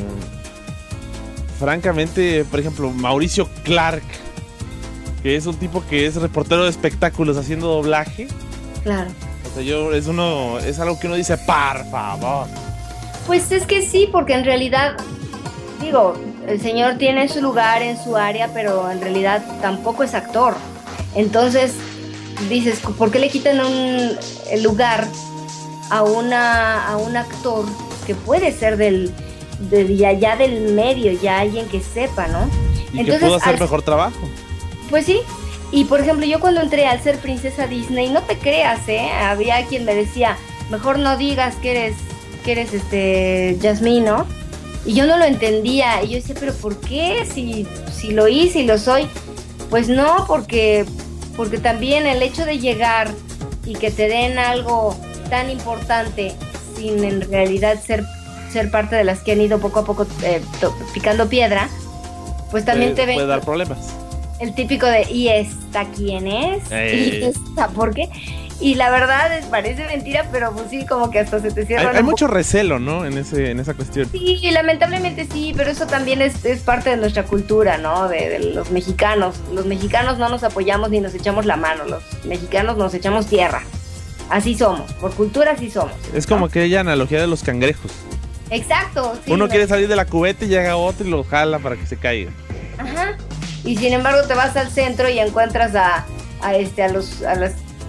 francamente, por ejemplo, Mauricio Clark, que es un tipo que es reportero de espectáculos haciendo doblaje. Claro. O sea, yo, es uno, es algo que uno dice, por favor. Pues es que sí, porque en realidad, digo, el señor tiene su lugar en su área, pero en realidad tampoco es actor. Entonces, dices, ¿por qué le quitan un el lugar a una a un actor que puede ser del de ya, ya del medio, ya alguien que sepa, ¿no? Y entonces, que pudo hacer al, mejor trabajo. Pues sí. Y por ejemplo, yo cuando entré al ser princesa Disney, no te creas, ¿eh? Había quien me decía, mejor no digas que eres que eres este Yasmín, ¿no? Y yo no lo entendía, y yo decía, ¿pero por qué? Si, si lo hice y lo soy. Pues no, porque, porque también el hecho de llegar y que te den algo tan importante sin en realidad ser, ser parte de las que han ido poco a poco eh, to, picando piedra, pues también puede, te ven... Puede dar problemas. El típico de, ¿y esta quién es? Eh. ¿Y esta por qué? Y la verdad es, parece mentira, pero pues sí, como que hasta se te cierra. Hay, hay mucho recelo, ¿no? En ese, en esa cuestión. Sí, lamentablemente sí, pero eso también es, es parte de nuestra cultura, ¿no? De, de los mexicanos. Los mexicanos no nos apoyamos ni nos echamos la mano. Los mexicanos nos echamos tierra. Así somos, por cultura así somos. Es como ¿no? aquella analogía de los cangrejos. Exacto, sí. Uno no. quiere salir de la cubeta y llega otro y lo jala para que se caiga. Ajá. Y sin embargo te vas al centro y encuentras a, a este a los a las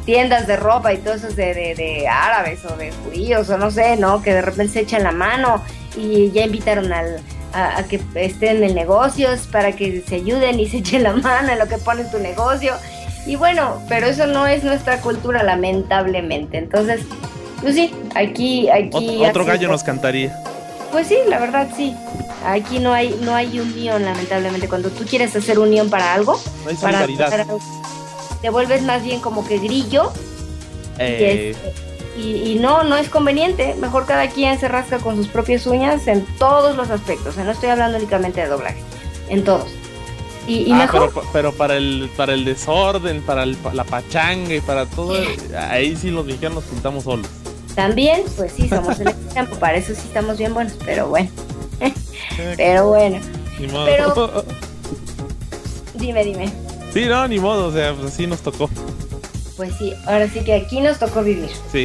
tiendas de ropa y todo eso de, de, de árabes o de judíos o no sé, ¿no? Que de repente se echan la mano y ya invitaron al, a, a que estén en el negocio para que se ayuden y se echen la mano en lo que pone tu negocio. Y bueno, pero eso no es nuestra cultura, lamentablemente. Entonces, pues sí, aquí... aquí otro gallo nos cantaría. Pues sí, la verdad sí. Aquí no hay no hay unión, lamentablemente. Cuando tú quieres hacer unión para algo, no hay para, solidaridad. para, te vuelves más bien como que grillo. Eh... Y, y, y no, no es conveniente. Mejor cada quien se rasca con sus propias uñas en todos los aspectos. O sea, no estoy hablando únicamente de doblaje, en todos. Y, y ah, mejor... pero, pero para el para el desorden, para el, la pachanga y para todo, ahí sí los mexicanos nos pintamos solos. También, pues sí, somos el tiempo, para eso sí estamos bien buenos, pero bueno. Pero bueno. Ni modo. Pero... Dime, dime. Sí, no, ni modo, o sea, pues así nos tocó. Pues sí, ahora sí que aquí nos tocó vivir. Sí.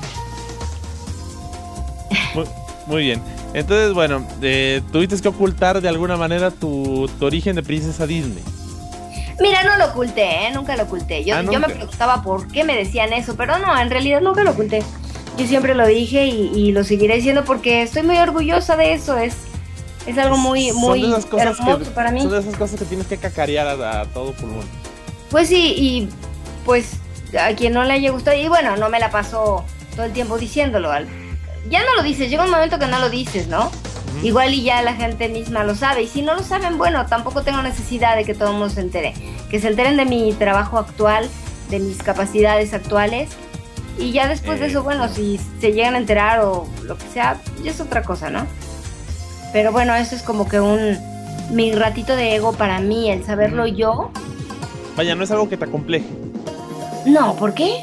Muy, muy bien. Entonces, bueno, eh, tuviste que ocultar de alguna manera tu, tu origen de princesa Disney. Mira, no lo oculté, ¿eh? Nunca lo oculté. Yo, ah, yo me preguntaba por qué me decían eso, pero no, en realidad nunca lo oculté. Yo siempre lo dije y, y lo seguiré diciendo porque estoy muy orgullosa de eso. Es, es algo muy, muy hermoso que, para mí. Son de esas cosas que tienes que cacarear a, a todo pulmón. Pues sí, y pues a quien no le haya gustado, y bueno, no me la paso todo el tiempo diciéndolo. Ya no lo dices, llega un momento que no lo dices, ¿no? Uh-huh. Igual y ya la gente misma lo sabe. Y si no lo saben, bueno, tampoco tengo necesidad de que todo el mundo se entere. Que se enteren de mi trabajo actual, de mis capacidades actuales. Y ya después eh, de eso, bueno, si se llegan a enterar o lo que sea, ya es otra cosa, ¿no? Pero bueno, eso es como que un... mi ratito de ego para mí, el saberlo uh-huh. yo. Vaya, no es algo que te acompleje. No, ¿por qué?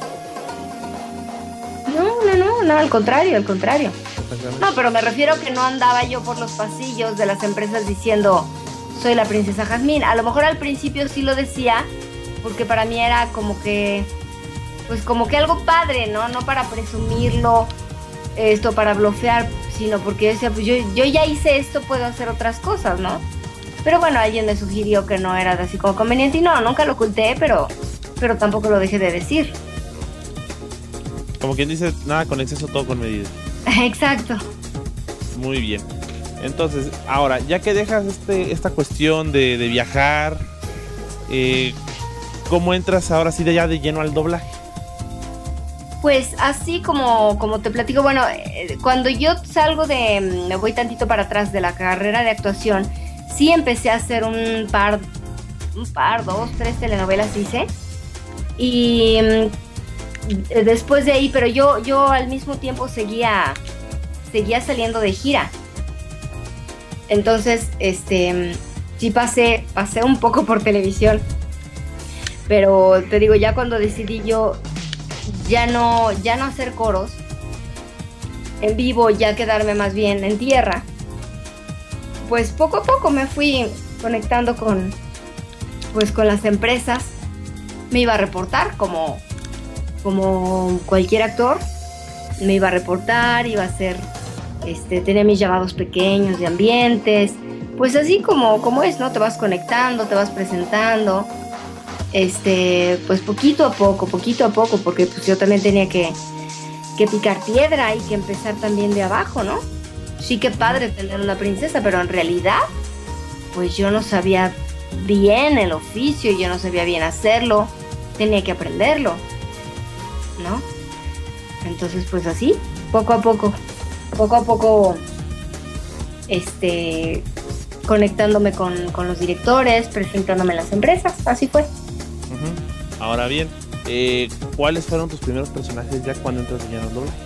No, no, no, no, al contrario, al contrario. No, pero me refiero a que no andaba yo por los pasillos de las empresas diciendo soy la princesa Jazmín. A lo mejor al principio sí lo decía, porque para mí era como que, pues como que algo padre, ¿no? No para presumirlo, esto, para blofear, sino porque yo decía, pues yo, yo ya hice esto, puedo hacer otras cosas, ¿no? Pero bueno, alguien me sugirió que no era así como conveniente y no, nunca lo oculté, pero, pero tampoco lo dejé de decir. Como quien dice, nada con exceso, todo con medida. Exacto. Muy bien. Entonces, ahora, ya que dejas este, esta cuestión de, de viajar, eh, ¿cómo entras ahora sí de ya de lleno al doblaje? Pues así como, como te platico, bueno, eh, cuando yo salgo de, me voy tantito para atrás de la carrera de actuación, sí empecé a hacer un par, un par, dos, tres telenovelas hice. Y después de ahí, pero yo, yo al mismo tiempo seguía, seguía saliendo de gira. Entonces, este, sí pasé, pasé un poco por televisión. Pero te digo, ya cuando decidí yo ya no, ya no hacer coros en vivo, ya quedarme más bien en tierra, pues poco a poco me fui conectando con, pues con las empresas. Me iba a reportar como, como cualquier actor. Me iba a reportar, iba a hacer, este, tenía mis llamados pequeños de ambientes, pues así como, como es, ¿no? Te vas conectando, te vas presentando, este, pues poquito a poco, poquito a poco, porque pues yo también tenía que, que picar piedra y que empezar también de abajo, ¿no? Sí, que padre tener una princesa, pero en realidad, pues yo no sabía bien el oficio, yo no sabía bien hacerlo, tenía que aprenderlo, ¿no? Entonces, pues así, poco a poco, poco a poco, este, conectándome con, con los directores, presentándome en las empresas, así fue. Uh-huh. Ahora bien, eh, ¿cuáles fueron tus primeros personajes ya cuando entras en el doblaje?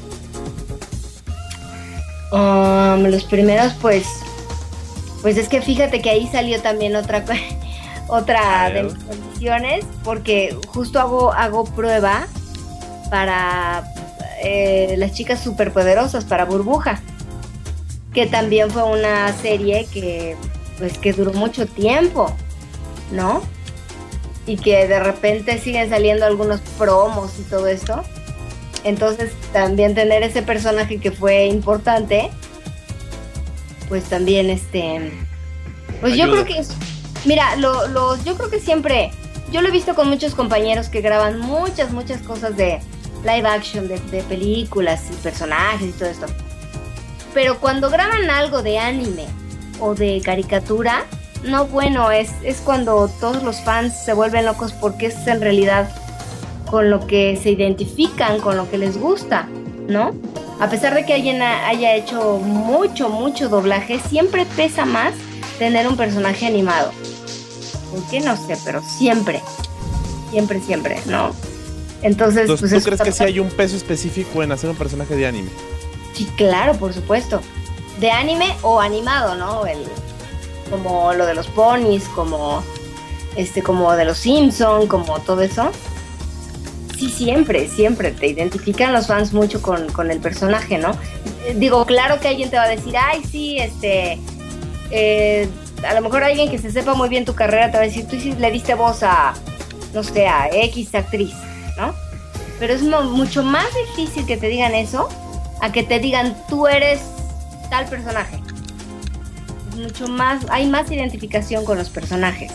Um, los primeros, pues, pues es que fíjate que ahí salió también otra otra de mis condiciones, porque justo hago hago prueba para eh, las chicas superpoderosas, para Burbuja, que también fue una serie que pues que duró mucho tiempo, ¿no? Y que de repente siguen saliendo algunos promos y todo esto. Entonces también tener ese personaje que fue importante, pues también este, pues ayuda. Yo creo que es, mira, lo, los, yo creo que siempre yo lo he visto con muchos compañeros que graban muchas, muchas cosas de live action, de, de películas y personajes y todo esto. Pero cuando graban algo de anime o de caricatura, no, bueno, es, es cuando todos los fans se vuelven locos porque es en realidad con lo que se identifican, con lo que les gusta, ¿no? A pesar de que alguien haya hecho mucho, mucho doblaje, siempre pesa más tener un personaje animado. ¿Por qué? No sé, pero siempre, siempre, siempre, ¿no? Entonces, Entonces pues, ¿tú crees que sí hay un peso específico en hacer un personaje de anime? Sí, claro, por supuesto. De anime o animado, ¿no? El, como lo de los ponis, como este, como de los Simpson, como todo eso. Sí, siempre, siempre te identifican los fans mucho con, con el personaje, ¿no? Digo, claro que alguien te va a decir, ay, sí, este, eh, a lo mejor alguien que se sepa muy bien tu carrera te va a decir, tú sí le diste voz a, no sé, a X actriz, ¿no? Pero es mo- mucho más difícil que te digan eso a que te digan, tú eres tal personaje. Es mucho más, hay más identificación con los personajes.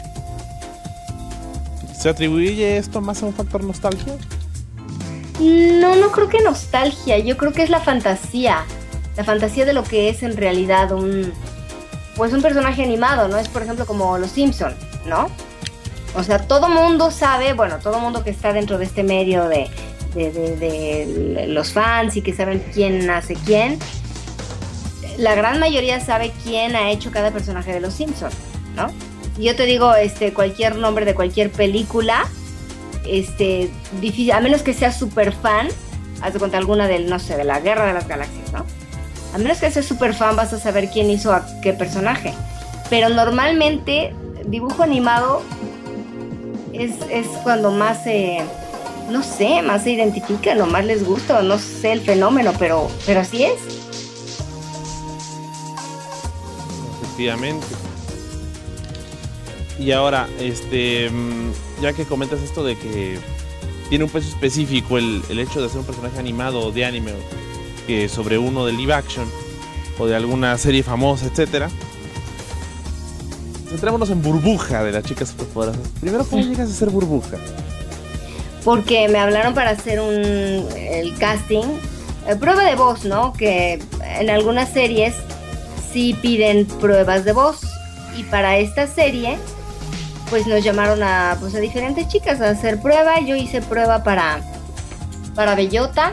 ¿Se atribuye esto más a un factor nostalgia? No, no creo que nostalgia, yo creo que es la fantasía, la fantasía de lo que es en realidad un, pues un personaje animado, ¿no? Es por ejemplo como los Simpson, ¿no? O sea, todo mundo sabe, bueno, todo mundo que está dentro de este medio de, de, de, de los fans y que saben quién hace quién, la gran mayoría sabe quién ha hecho cada personaje de los Simpson, ¿no? Yo te digo, este, cualquier nombre de cualquier película, este, difícil, a menos que seas súper fan, haz de cuenta alguna del, no sé, de la Guerra de las Galaxias, ¿no? A menos que seas súper fan vas a saber quién hizo a qué personaje. Pero normalmente, dibujo animado es, es cuando más se, no sé, más se identifican o más les gusta, o no sé el fenómeno, pero, pero así es. Efectivamente. Y ahora, este, ya que comentas esto de que tiene un peso específico el, el hecho de hacer un personaje animado de anime que sobre uno de live action o de alguna serie famosa, etcétera. Centrémonos en Burbuja de las chicas superpoderosas. Primero, ¿cómo llegas a ser Burbuja? Porque me hablaron para hacer un el casting, eh, prueba de voz, ¿no? Que en algunas series sí piden pruebas de voz y para esta serie pues nos llamaron a, pues, a diferentes chicas a hacer prueba. Yo hice prueba para, para Bellota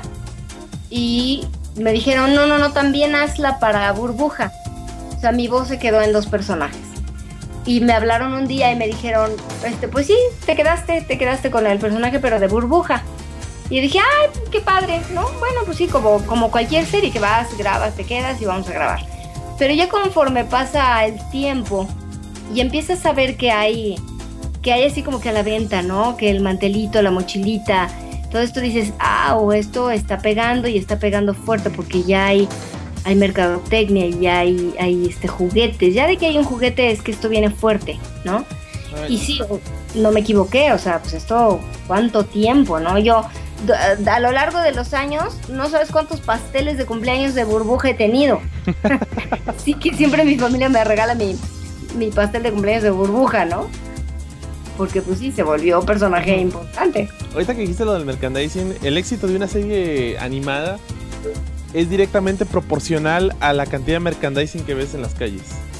y me dijeron, no, no, no, también hazla para Burbuja. O sea, mi voz se quedó en dos personajes. Y me hablaron un día y me dijeron, este, pues sí, te quedaste, te quedaste con el personaje, pero de Burbuja. Y dije, ay, qué padre, ¿no? Bueno, pues sí, como, como cualquier serie que vas, grabas, te quedas y vamos a grabar. Pero ya conforme pasa el tiempo y empiezas a ver que hay, que hay así como que a la venta, ¿no? Que el mantelito, la mochilita, todo esto dices, ah, o esto está pegando y está pegando fuerte porque ya hay, hay mercadotecnia y ya hay, hay este, juguetes. Ya de que hay un juguete es que esto viene fuerte, ¿no? Ay. Y sí, no me equivoqué, o sea, pues esto, ¿cuánto tiempo, no? Yo, a lo largo de los años, no sabes cuántos pasteles de cumpleaños de Burbuja he tenido. Así que siempre mi familia me regala mi... mi pastel de cumpleaños de Burbuja, ¿no? Porque pues sí, se volvió un personaje importante. Ahorita que dijiste lo del merchandising, el éxito de una serie animada es directamente proporcional a la cantidad de merchandising que ves en las calles.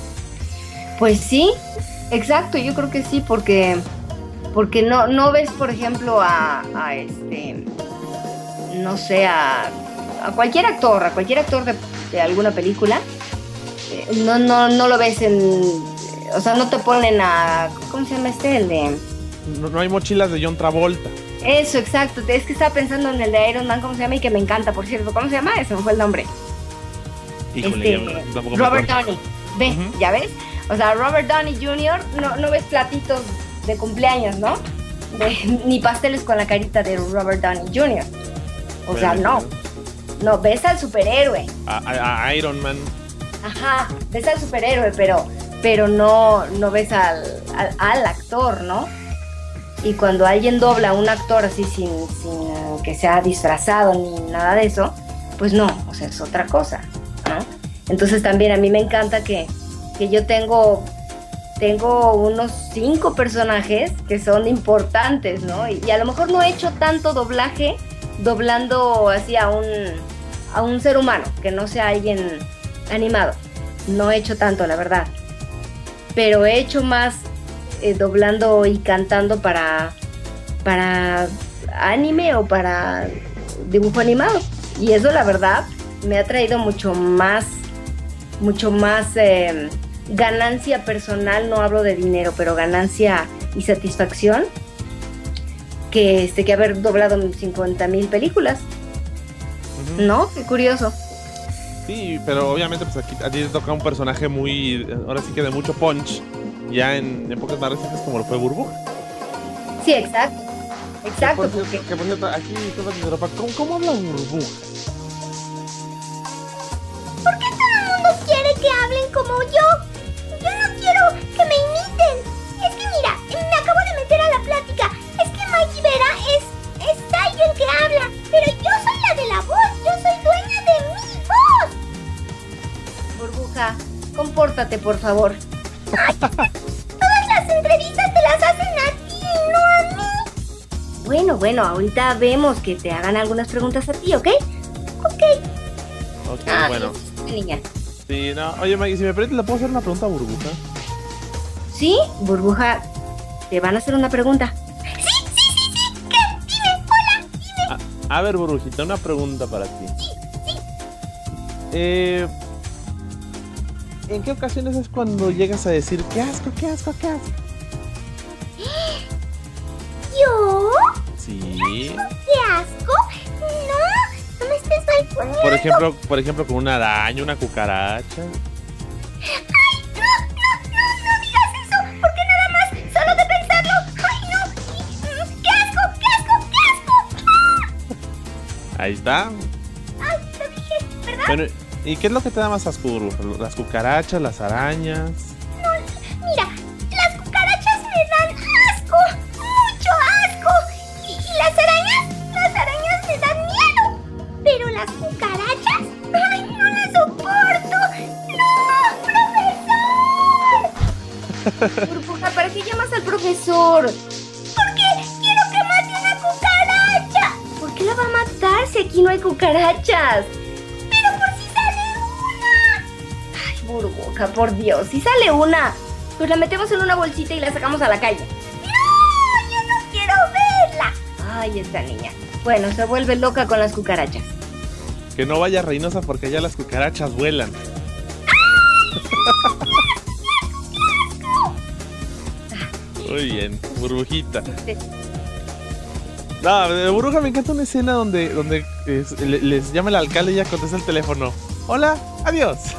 Pues sí, exacto, yo creo que sí, porque porque no, no ves, por ejemplo, a, a este, no sé, a, a cualquier actor, a cualquier actor de, de alguna película, eh, no, no, no lo ves en... O sea, no te ponen a... ¿Cómo se llama este? El de... No, no hay mochilas de John Travolta. Eso, exacto. Es que estaba pensando en el de Iron Man, ¿cómo se llama? Y que me encanta, por cierto. ¿Cómo se llama? Ese me fue el nombre. Híjole, este, ya, Robert Downey. ¿Ve? Uh-huh. ¿Ya ves? O sea, Robert Downey junior No, no ves platitos de cumpleaños, ¿no? De, ni pasteles con la carita de Robert Downey junior O bueno, sea, no. No, ves al superhéroe. A, a, a Iron Man. Ajá, ves al superhéroe, pero... pero no, no ves al, al, al actor, ¿no? Y cuando alguien dobla a un actor así sin, sin que sea disfrazado ni nada de eso, pues no, o sea, es otra cosa, ¿no? Entonces también a mí me encanta que, que yo tengo tengo unos cinco personajes que son importantes, ¿no? Y, y a lo mejor no he hecho tanto doblaje doblando así a un, a un ser humano, que no sea alguien animado. No he hecho tanto, la verdad. Pero he hecho más eh, doblando y cantando para, para anime o para dibujo animado. Y eso, la verdad, me ha traído mucho más, mucho más eh, ganancia personal. No hablo de dinero, pero ganancia y satisfacción que, este, que haber doblado cincuenta mil películas. Uh-huh. ¿No? Qué curioso. Sí, pero obviamente pues aquí a ti te toca un personaje muy, ahora sí que de mucho punch, ya en épocas más recientes como lo fue Burbuja. Sí, exacto. Exacto. Que por cierto, que por cierto aquí ¿cómo, ¿cómo habla Burbuja? ¿Por qué todo el mundo quiere que hablen como yo? Yo no quiero que me imiten. Es que mira, me acabo de meter a la plática. Es que Maggie Vera es, es Sai el que habla, pero yo soy la de la voz, yo soy dueña de mi voz. Burbuja, compórtate, por favor. Ay, todas las entrevistas te las hacen a ti y no a mí. Bueno, bueno, ahorita vemos que te hagan algunas preguntas a ti, ¿ok? Ok. Ok, ah, bueno. Niña. Sí, no. Oye, Maggie, si me permites, ¿le puedo hacer una pregunta a Burbuja? Sí, Burbuja, te van a hacer una pregunta. Sí, sí, sí, sí. ¿Qué? Dime, hola, dime. A, a ver, Burbujita, una pregunta para ti. Sí, sí. Eh... ¿En qué ocasiones es cuando llegas a decir qué asco, qué asco, qué asco? ¿Yo? Sí. ¿Qué asco? No, no me estés balconeando. Por ejemplo, por ejemplo, con una araña, una cucaracha. ¡Ay, no, no, no, no digas eso! Porque nada más, solo de pensarlo. ¡Ay, no! ¡Qué asco, qué asco, qué asco! ¡Ah! Ahí está. ¡Ay, lo dije! ¿Verdad? Bueno, ¿y qué es lo que te da más asco, Burbuja? ¿Las cucarachas, las arañas? No, mira, las cucarachas me dan asco, mucho asco. Y, y las arañas, las arañas me dan miedo. Pero las cucarachas, ¡ay, no las soporto! ¡No, profesor! Burbuja, ¿para qué llamas al profesor? Porque quiero que mate una cucaracha. ¿Por qué la va a matar si aquí no hay cucarachas? Pero por si sale una. Ay, Burbuja, por Dios, si sale una, pues la metemos en una bolsita y la sacamos a la calle. ¡No! ¡Yo no quiero verla! Ay, esta niña. Bueno, se vuelve loca con las cucarachas. Que no vaya Reynosa porque allá las cucarachas vuelan. Muy bien, Burbujita. Sí. No, de Burbuja me encanta una escena donde, donde es, le, les llama el alcalde y ya contesta el teléfono. Hola, adiós. Sí,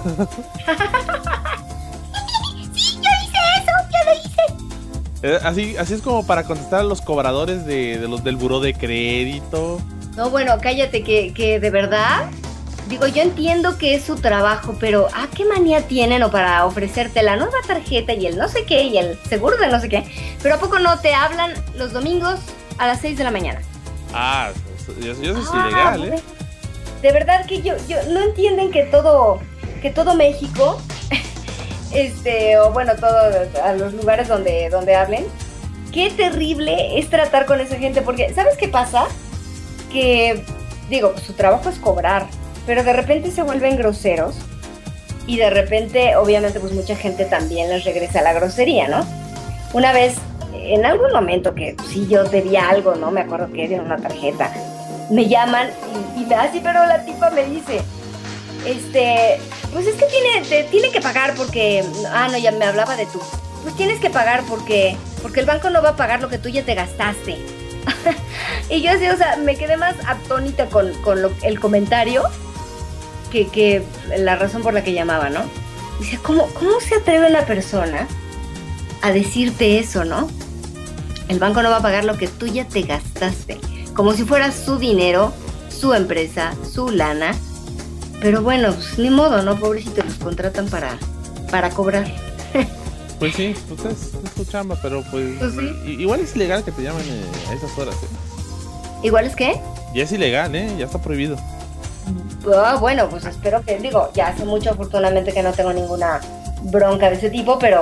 yo hice eso, yo lo hice. Eh, así, así es como para contestar a los cobradores de, de los del buró de crédito. No, bueno, cállate, que, que de verdad, digo, yo entiendo que es su trabajo, pero ¿a qué manía tienen o para ofrecerte la nueva tarjeta y el no sé qué y el seguro de no sé qué? Pero ¿a poco no te hablan los domingos a las seis de la mañana? Ah, eso, eso es Ah, ilegal, ¿eh? De verdad que yo, yo no entienden que todo, que todo México, este, o bueno, todo a los lugares donde, donde hablen, qué terrible es tratar con esa gente, porque ¿sabes qué pasa? Que, digo, su trabajo es cobrar, pero de repente se vuelven groseros y de repente, obviamente, pues mucha gente también les regresa a la grosería, ¿no? Una vez, en algún momento que sí yo debía algo, ¿no? Me acuerdo que era una tarjeta. Me llaman y, y así, pero la tipa me dice, este, pues es que tiene, te, tiene que pagar porque, ah, no, ya me hablaba de tú. Pues tienes que pagar porque, porque el banco no va a pagar lo que tú ya te gastaste. Y yo así, o sea, me quedé más atónita con, con lo, el comentario que, que la razón por la que llamaba, ¿no? Dice, ¿cómo, ¿cómo se atreve una persona a decirte eso, no? El banco no va a pagar lo que tú ya te gastaste. Como si fuera su dinero, su empresa, su lana. Pero bueno, pues ni modo, ¿no? Pobrecitos, los contratan para, para cobrar. Pues sí, pues es, es tu chamba, pero pues, Pues sí. i- igual es ilegal que te llamen eh, a esas horas, ¿eh? ¿Igual es que? Ya es ilegal, ¿eh? Ya está prohibido. Ah, bueno, pues espero que, digo, ya hace mucho afortunadamente que no tengo ninguna bronca de ese tipo, pero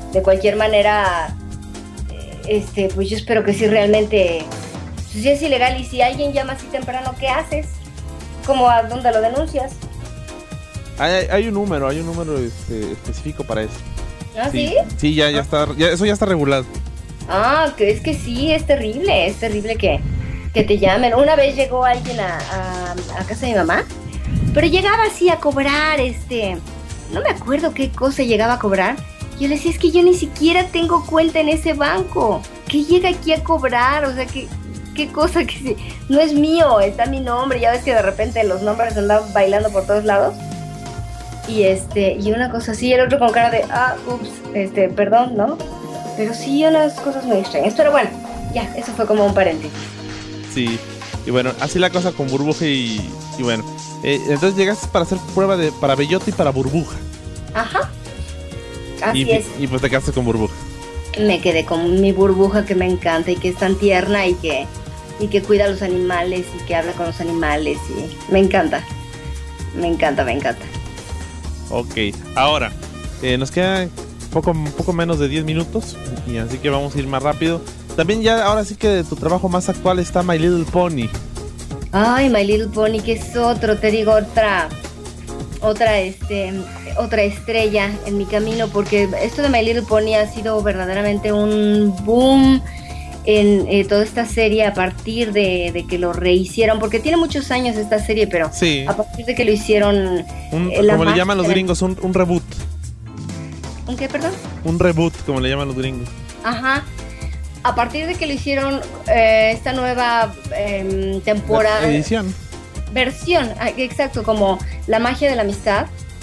de cualquier manera, este, pues yo espero que sí realmente, pues si es ilegal y si alguien llama así temprano, ¿qué haces? ¿Cómo, a dónde lo denuncias? Hay, hay un número, hay un número este, específico para eso. ¿Ah, sí? Sí, sí ya, ya está, ya, eso ya está regulado. Ah, que es que sí, es terrible, es terrible que, que te llamen. Una vez llegó alguien a, a, a casa de mi mamá, pero llegaba así a cobrar, este, no me acuerdo qué cosa llegaba a cobrar. Yo le decía, es que yo ni siquiera tengo cuenta en ese banco. ¿Qué llega aquí a cobrar? O sea, ¿qué, qué cosa que sí? No es mío, está mi nombre. Ya ves que de repente los nombres andan bailando por todos lados. Y este, y una cosa así, el otro con cara de, ah, ups, este, perdón, ¿no? Pero sí, unas cosas muy extrañas. Pero bueno, ya, eso fue como un paréntesis. Sí, y bueno, así la cosa con Burbuja y, y bueno. Eh, entonces llegaste para hacer prueba de para Bellota y para Burbuja. Ajá. Así y, es. Y pues te quedaste con Burbuja. Me quedé con mi Burbuja, que me encanta y que es tan tierna y que, y que cuida a los animales y que habla con los animales y me encanta. Me encanta, me encanta. Ok, ahora, eh, nos quedan poco, poco menos de diez minutos y así que vamos a ir más rápido. También ya, ahora sí que de tu trabajo más actual está My Little Pony. Ay, My Little Pony, que es otro, te digo, otra, otra, este, otra estrella en mi camino, porque esto de My Little Pony ha sido verdaderamente un boom en eh, toda esta serie a partir de, de que lo rehicieron, porque tiene muchos años esta serie, pero sí. A partir de que lo hicieron... Un, eh, como le llaman los gringos, un, un reboot. ¿Un qué, perdón? Un reboot, como le llaman los gringos. Ajá. A partir de que lo hicieron eh, esta nueva eh, temporada... Edición. Versión, exacto, como La Magia de la Amistad.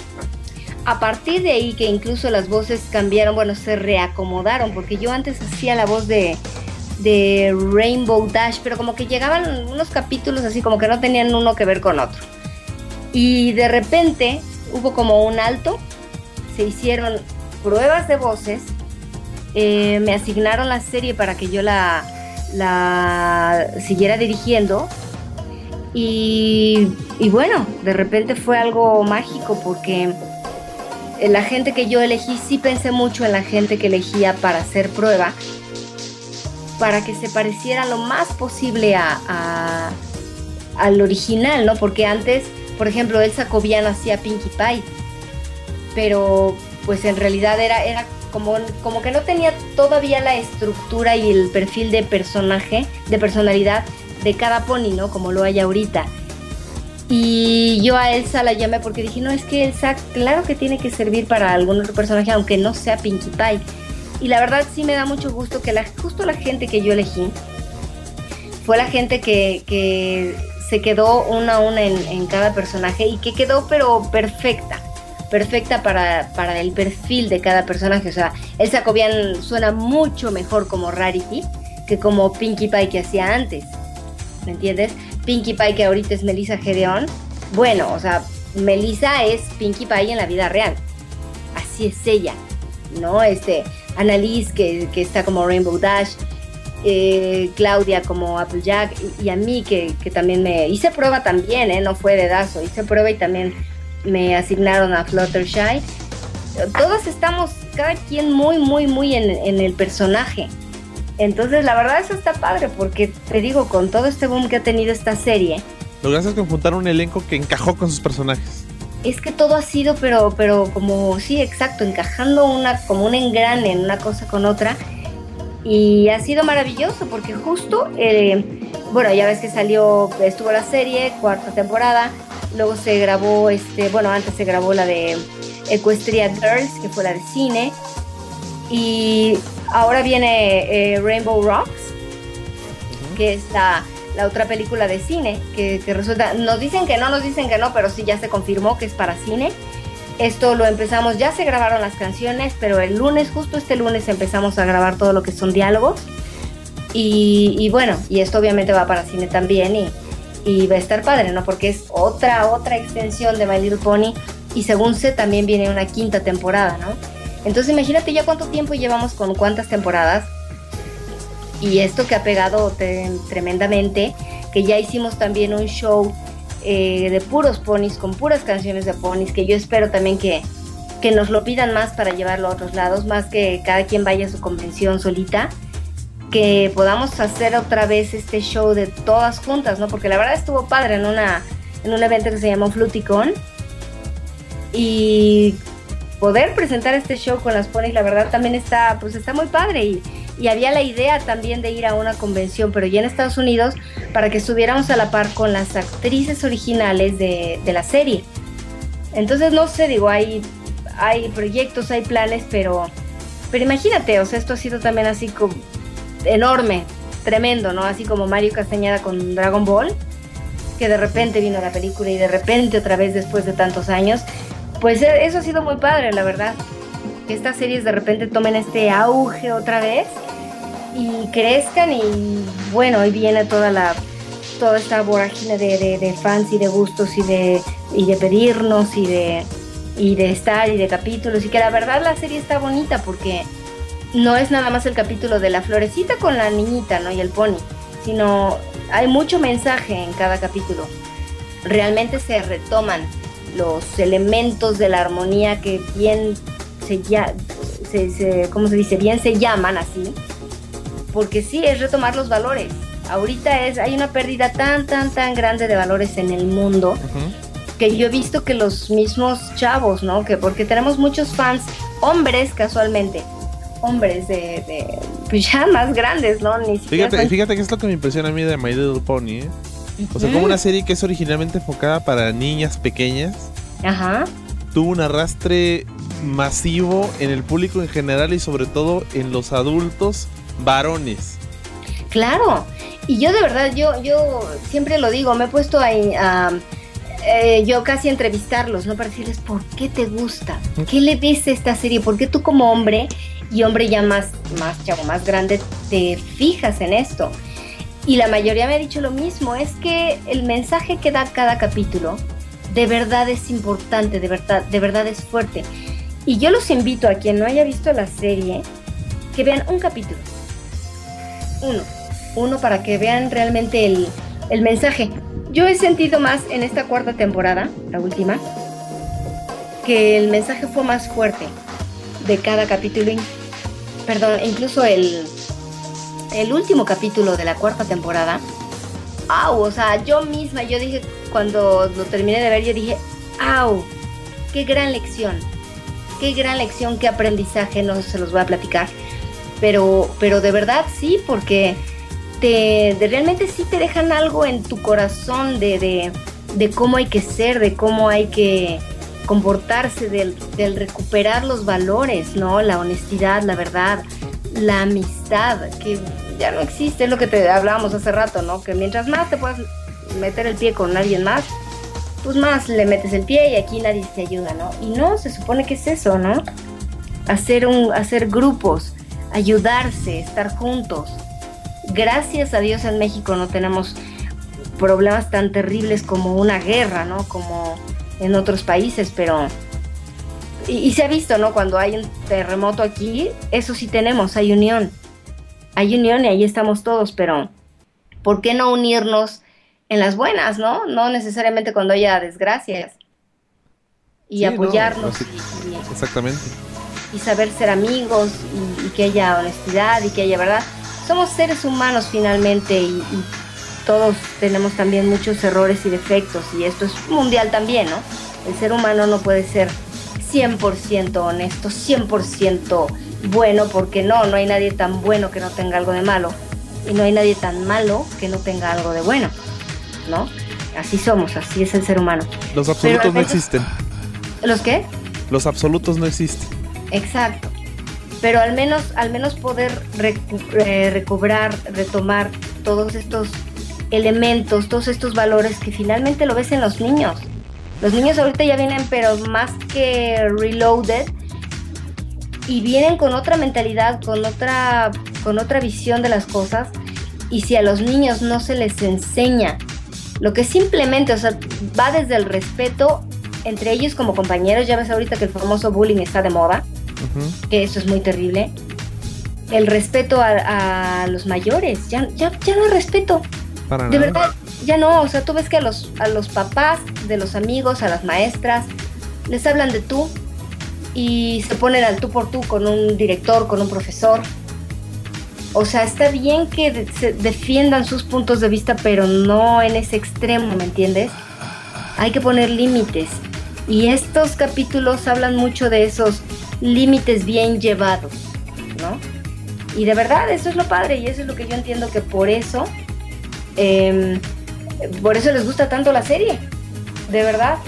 A partir de ahí que incluso las voces cambiaron, bueno, se reacomodaron, porque yo antes hacía la voz de... de Rainbow Dash, pero como que llegaban unos capítulos así como que no tenían uno que ver con otro. Y de repente hubo como un alto, se hicieron pruebas de voces, eh, me asignaron la serie para que yo la, la siguiera dirigiendo y, y bueno, de repente fue algo mágico porque la gente que yo elegí, sí pensé mucho en la gente que elegía para hacer prueba, para que se pareciera lo más posible a, a, al original, ¿no? Porque antes, por ejemplo, Elsa Cobian hacía Pinkie Pie, pero pues en realidad era, era como, como que no tenía todavía la estructura y el perfil de personaje, de personalidad de cada pony, ¿no? Como lo hay ahorita. Y yo a Elsa la llamé porque dije, no, es que Elsa claro que tiene que servir para algún otro personaje, aunque no sea Pinkie Pie. Y la verdad sí me da mucho gusto que la, justo la gente que yo elegí fue la gente que, que se quedó una a una en, en cada personaje y que quedó pero perfecta, perfecta para, para el perfil de cada personaje. O sea, Elsa Cobian suena mucho mejor como Rarity que como Pinkie Pie que hacía antes, ¿me entiendes? Pinkie Pie que ahorita es Melissa Gedeón, bueno, o sea, Melissa es Pinkie Pie en la vida real, así es ella, ¿no? Este... Annalise, que, que está como Rainbow Dash, eh, Claudia como Applejack, y, y a mí que, que también me hice prueba también, eh, no fue dedazo, hice prueba y también me asignaron a Fluttershy. Todos estamos, cada quien muy, muy, muy en, en el personaje. Entonces la verdad eso está padre, porque te digo, con todo este boom que ha tenido esta serie, lograste conjuntar un elenco que encajó con sus personajes. Es que todo ha sido, pero, pero como, sí, exacto, encajando una, como un engrane en una cosa con otra. Y ha sido maravilloso, porque justo, eh, bueno, ya ves que salió, estuvo la serie, cuarta temporada, luego se grabó, este, bueno, antes se grabó la de Equestria Girls, que fue la de cine, y ahora viene eh, Rainbow Rocks, uh-huh. que es la... la otra película de cine, que, que resulta, nos dicen que no, nos dicen que no, pero sí ya se confirmó que es para cine. Esto lo empezamos, ya se grabaron las canciones, pero el lunes, justo este lunes, empezamos a grabar todo lo que son diálogos. Y, y bueno, y esto obviamente va para cine también, y, y va a estar padre, ¿no? Porque es otra, otra extensión de My Little Pony, y según sé, también viene una quinta temporada, ¿no? Entonces imagínate ya cuánto tiempo llevamos con cuántas temporadas. Y esto que ha pegado te, tremendamente, que ya hicimos también un show eh, de puros ponis, con puras canciones de ponis, que yo espero también que, que nos lo pidan más para llevarlo a otros lados, más que cada quien vaya a su convención solita, que podamos hacer otra vez este show de todas juntas, ¿no? Porque la verdad estuvo padre en una en un evento que se llamó Fluticon, y poder presentar este show con las ponis, la verdad también está, pues está muy padre, y, y había la idea también de ir a una convención, pero ya en Estados Unidos, para que estuviéramos a la par con las actrices originales de, de la serie. Entonces, no sé, digo, hay, hay proyectos, hay planes, pero, pero imagínate, o sea, esto ha sido también así como enorme, tremendo, ¿no? Así como Mario Castañeda con Dragon Ball, que de repente vino la película y de repente otra vez después de tantos años. Pues eso ha sido muy padre, la verdad. Que estas series de repente tomen este auge otra vez y crezcan, y bueno, hoy viene toda la toda esta vorágine de, de, de fans y de gustos y de, y de pedirnos y de, y de estar y de capítulos, y que la verdad la serie está bonita porque no es nada más el capítulo de la florecita con la niñita, ¿no? Y el pony, sino hay mucho mensaje en cada capítulo. Realmente se retoman los elementos de la armonía que bien se, ya, se, se ¿cómo se dice? Bien se llaman así, porque sí, es retomar los valores. Ahorita es, hay una pérdida tan, tan, tan grande de valores en el mundo, uh-huh. que yo he visto que los mismos chavos, ¿no? Que porque tenemos muchos fans, hombres casualmente, hombres de, de pues ya más grandes, ¿no? Ni fíjate, son... fíjate que es lo que me impresiona a mí de My Little Pony, ¿eh? O sea, como una serie que es originalmente enfocada para niñas pequeñas, ajá, tuvo un arrastre masivo en el público en general y sobre todo en los adultos varones. Claro, y yo de verdad, yo, yo siempre lo digo, me he puesto ahí a... Uh, eh, yo casi a entrevistarlos, ¿no? Para decirles, ¿por qué te gusta? ¿Qué le ves a esta serie? ¿Por qué tú como hombre, y hombre ya más, más chavo, más grande, te fijas en esto? Y la mayoría me ha dicho lo mismo, es que el mensaje que da cada capítulo de verdad es importante, de verdad, de verdad es fuerte. Y yo los invito a quien no haya visto la serie, que vean un capítulo. Uno. Uno para que vean realmente el, el mensaje. Yo he sentido más en esta cuarta temporada, la última, que el mensaje fue más fuerte de cada capítulo. Perdón, incluso el... el último capítulo de la cuarta temporada, ¡au! O sea, yo misma, yo dije, cuando lo terminé de ver, yo dije, ¡au! ¡Qué gran lección! ¡Qué gran lección! ¡Qué aprendizaje! No se los voy a platicar, pero, pero de verdad sí, porque te, de, realmente sí te dejan algo en tu corazón de, de, de cómo hay que ser, de cómo hay que comportarse, del, del recuperar los valores, ¿no? La honestidad, la verdad, la amistad, que ya no existe, es lo que te hablábamos hace rato, ¿no? Que mientras más te puedas meter el pie con alguien más, pues más le metes el pie y aquí nadie te ayuda, ¿no? Y no, se supone que es eso, ¿no? Hacer, un, hacer grupos, ayudarse, estar juntos. Gracias a Dios en México no tenemos problemas tan terribles como una guerra, ¿no? Como en otros países, pero... Y, y se ha visto, ¿no? Cuando hay un terremoto aquí, eso sí tenemos, hay unión. Hay unión y ahí estamos todos, pero ¿por qué no unirnos en las buenas, no? No necesariamente cuando haya desgracias. Y sí, apoyarnos. No, y, y, exactamente. Y saber ser amigos y, y que haya honestidad y que haya verdad. Somos seres humanos finalmente y, y todos tenemos también muchos errores y defectos, y esto es mundial también, ¿no? El ser humano no puede ser cien por ciento honesto, cien por ciento bueno, porque no, no hay nadie tan bueno que no tenga algo de malo, y no hay nadie tan malo que no tenga algo de bueno, ¿no? Así somos, así es el ser humano. Los absolutos no existen. ¿Los qué? Los absolutos no existen. Exacto. Pero al menos, al menos poder recu- eh, recobrar, retomar todos estos elementos, todos estos valores que finalmente lo ves en los niños. Los niños ahorita ya vienen pero más que reloaded, y vienen con otra mentalidad, con otra, con otra visión de las cosas. Y si a los niños no se les enseña lo que simplemente, o sea, va desde el respeto entre ellos como compañeros, ya ves ahorita que el famoso bullying está de moda, uh-huh. que eso es muy terrible. El respeto a, a los mayores, ya, ya, ya no hay respeto. Para de nada. verdad, ya no, o sea, tú ves que a los, a los papás de los amigos, a las maestras, les hablan de tú, y se ponen al tú por tú con un director, con un profesor. O sea, está bien que de- se defiendan sus puntos de vista, pero no en ese extremo, ¿me entiendes? Hay que poner límites. Y estos capítulos hablan mucho de esos límites bien llevados, ¿no? Y de verdad, eso es lo padre, y eso es lo que yo entiendo que por eso, eh, por eso les gusta tanto la serie, de verdad.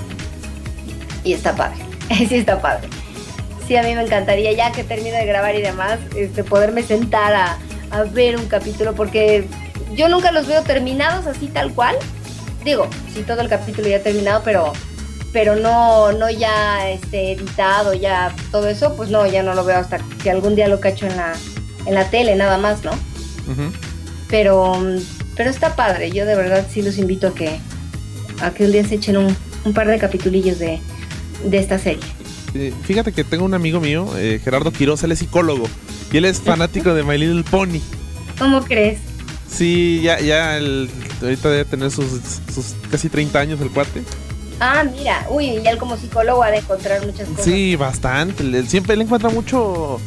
Y está padre, sí está padre. Sí, a mí me encantaría, ya que termine de grabar y demás, este, poderme sentar a, a ver un capítulo, porque yo nunca los veo terminados así tal cual. Digo, sí, todo el capítulo ya terminado, pero, pero no, no ya este, editado, ya todo eso, pues no, ya no lo veo hasta que algún día lo cacho en la, en la tele, nada más, ¿no? Uh-huh. Pero, pero está padre, yo de verdad sí los invito a que, a que un día se echen un, un par de capitulillos de, de esta serie. Eh, fíjate que tengo un amigo mío, eh, Gerardo Quiroz, él es psicólogo y él es fanático de My Little Pony. ¿Cómo crees? Sí, ya, ya el, ahorita debe tener sus, sus casi treinta años el cuate. Ah, mira, uy, y él como psicólogo ha de encontrar muchas cosas. Sí, bastante. Él siempre él encuentra mucho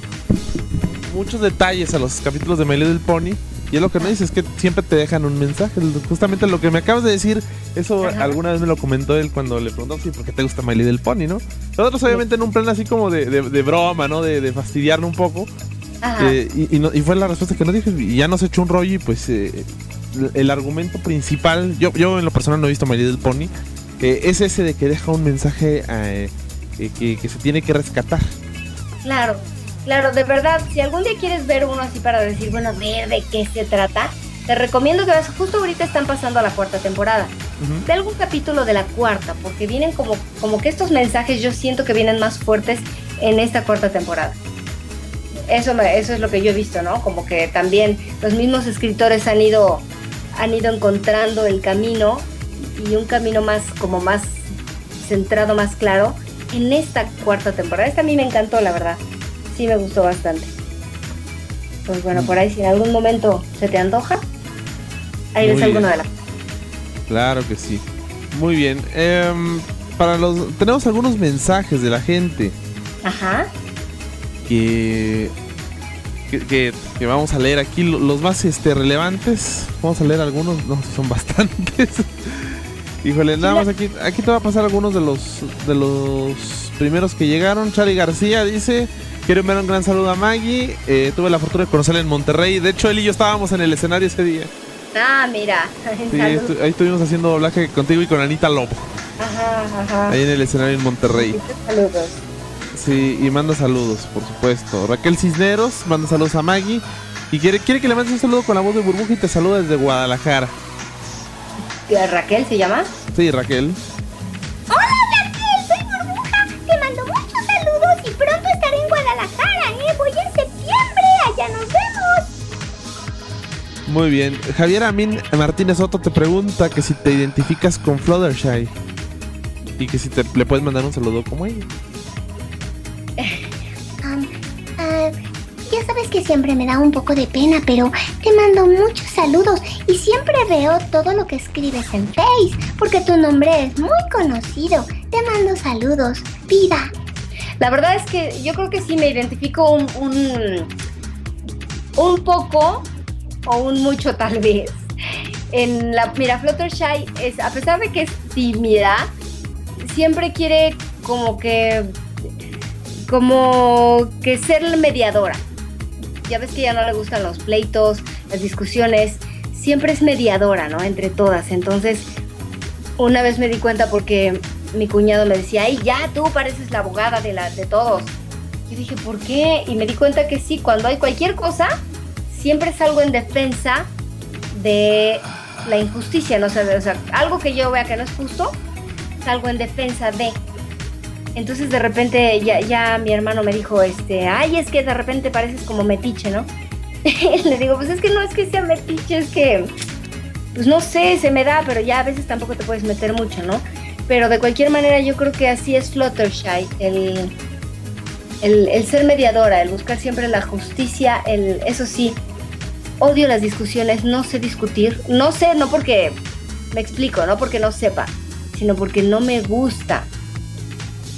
muchos detalles a los capítulos de My Little Pony. Y es lo que me dice, es que siempre te dejan un mensaje. Justamente lo que me acabas de decir, eso Ajá. alguna vez me lo comentó él cuando le preguntó, sí, ¿por qué te gusta My Little Pony, no? Nosotros obviamente en un plan así como de, de, de broma, ¿no? De, de fastidiarlo un poco. Ajá. Eh, y, y, no, y fue la respuesta que nos dije. Y ya nos echó un rollo y pues eh, el, el argumento principal, yo, yo en lo personal no he visto My Little Pony, eh, es ese de que deja un mensaje eh, eh, que, que se tiene que rescatar. Claro, claro, de verdad, si algún día quieres ver uno así para decir, bueno, a ver de qué se trata, te recomiendo que veas, justo ahorita están pasando a la cuarta temporada, Uh-huh. de algún capítulo de la cuarta, porque vienen como, como que estos mensajes yo siento que vienen más fuertes en esta cuarta temporada. Eso, me, eso es lo que yo he visto, ¿no? Como que también los mismos escritores han ido, han ido encontrando el camino y un camino más, como más centrado, más claro en esta cuarta temporada. Esta a mí me encantó, la verdad. Sí me gustó bastante. Pues bueno, por ahí si en algún momento se te antoja, ahí Muy ves alguno bien. de las... Claro que sí. Muy bien. Em, para los tenemos algunos mensajes de la gente Ajá. que que, que, que vamos a leer aquí lo- los más este relevantes. Vamos a leer algunos, no son bastantes. Híjole, nada más aquí aquí te va a pasar algunos de los de los primeros que llegaron. Charlie García dice: quiero enviar un gran saludo a Maggie. Eh, tuve la fortuna de conocerla en Monterrey. De hecho, él y yo estábamos en el escenario ese día. Ah, mira. Sí, Salud. estu- ahí estuvimos haciendo doblaje contigo y con Anita Lobo. Ajá, ajá. Ahí en el escenario en Monterrey. Saludos. Sí, y manda saludos, por supuesto. Raquel Cisneros manda saludos a Maggie. Y quiere, quiere que le mandes un saludo con la voz de Burbuja y te saluda desde Guadalajara. ¿Raquel se llama? Sí, Raquel. Hola Raquel, soy Burbuja. Te mando muchos saludos y pronto estaré en Guadalajara, ¿eh? Voy en septiembre, allá nos vemos. Muy bien. Javier Amin Martínez Soto te pregunta que si te identificas con Fluttershy. Y que si te, le puedes mandar un saludo como ella. Um, ah, ya sabes que siempre me da un poco de pena, pero te mando muchos saludos y siempre veo todo lo que escribes en Face, porque tu nombre es muy conocido. Te mando saludos, vida. La verdad es que yo creo que sí me identifico un, un, un poco o un mucho tal vez. En la, mira, Fluttershy es, a pesar de que es tímida, siempre quiere como que como que ser la mediadora. Ya ves que ya no le gustan los pleitos, las discusiones, siempre es mediadora, ¿no? Entre todas. Entonces, una vez me di cuenta porque mi cuñado me decía, ay, ya tú pareces la abogada de, la, de todos. Yo dije, ¿por qué? Y me di cuenta que sí, cuando hay cualquier cosa, siempre salgo en defensa de la injusticia, ¿no? O sea, de- o sea, algo que yo vea que no es justo, salgo en defensa de. Entonces de repente ya, ya mi hermano me dijo, este, ay, es que de repente pareces como metiche, ¿no? Le digo, pues es que no es que sea metiche, es que, pues no sé, se me da, pero ya a veces tampoco te puedes meter mucho, ¿no? Pero de cualquier manera yo creo que así es Fluttershy, el, el, el ser mediadora, el buscar siempre la justicia, el, eso sí, odio las discusiones, no sé discutir, no sé, no porque, me explico, no porque no sepa, sino porque no me gusta.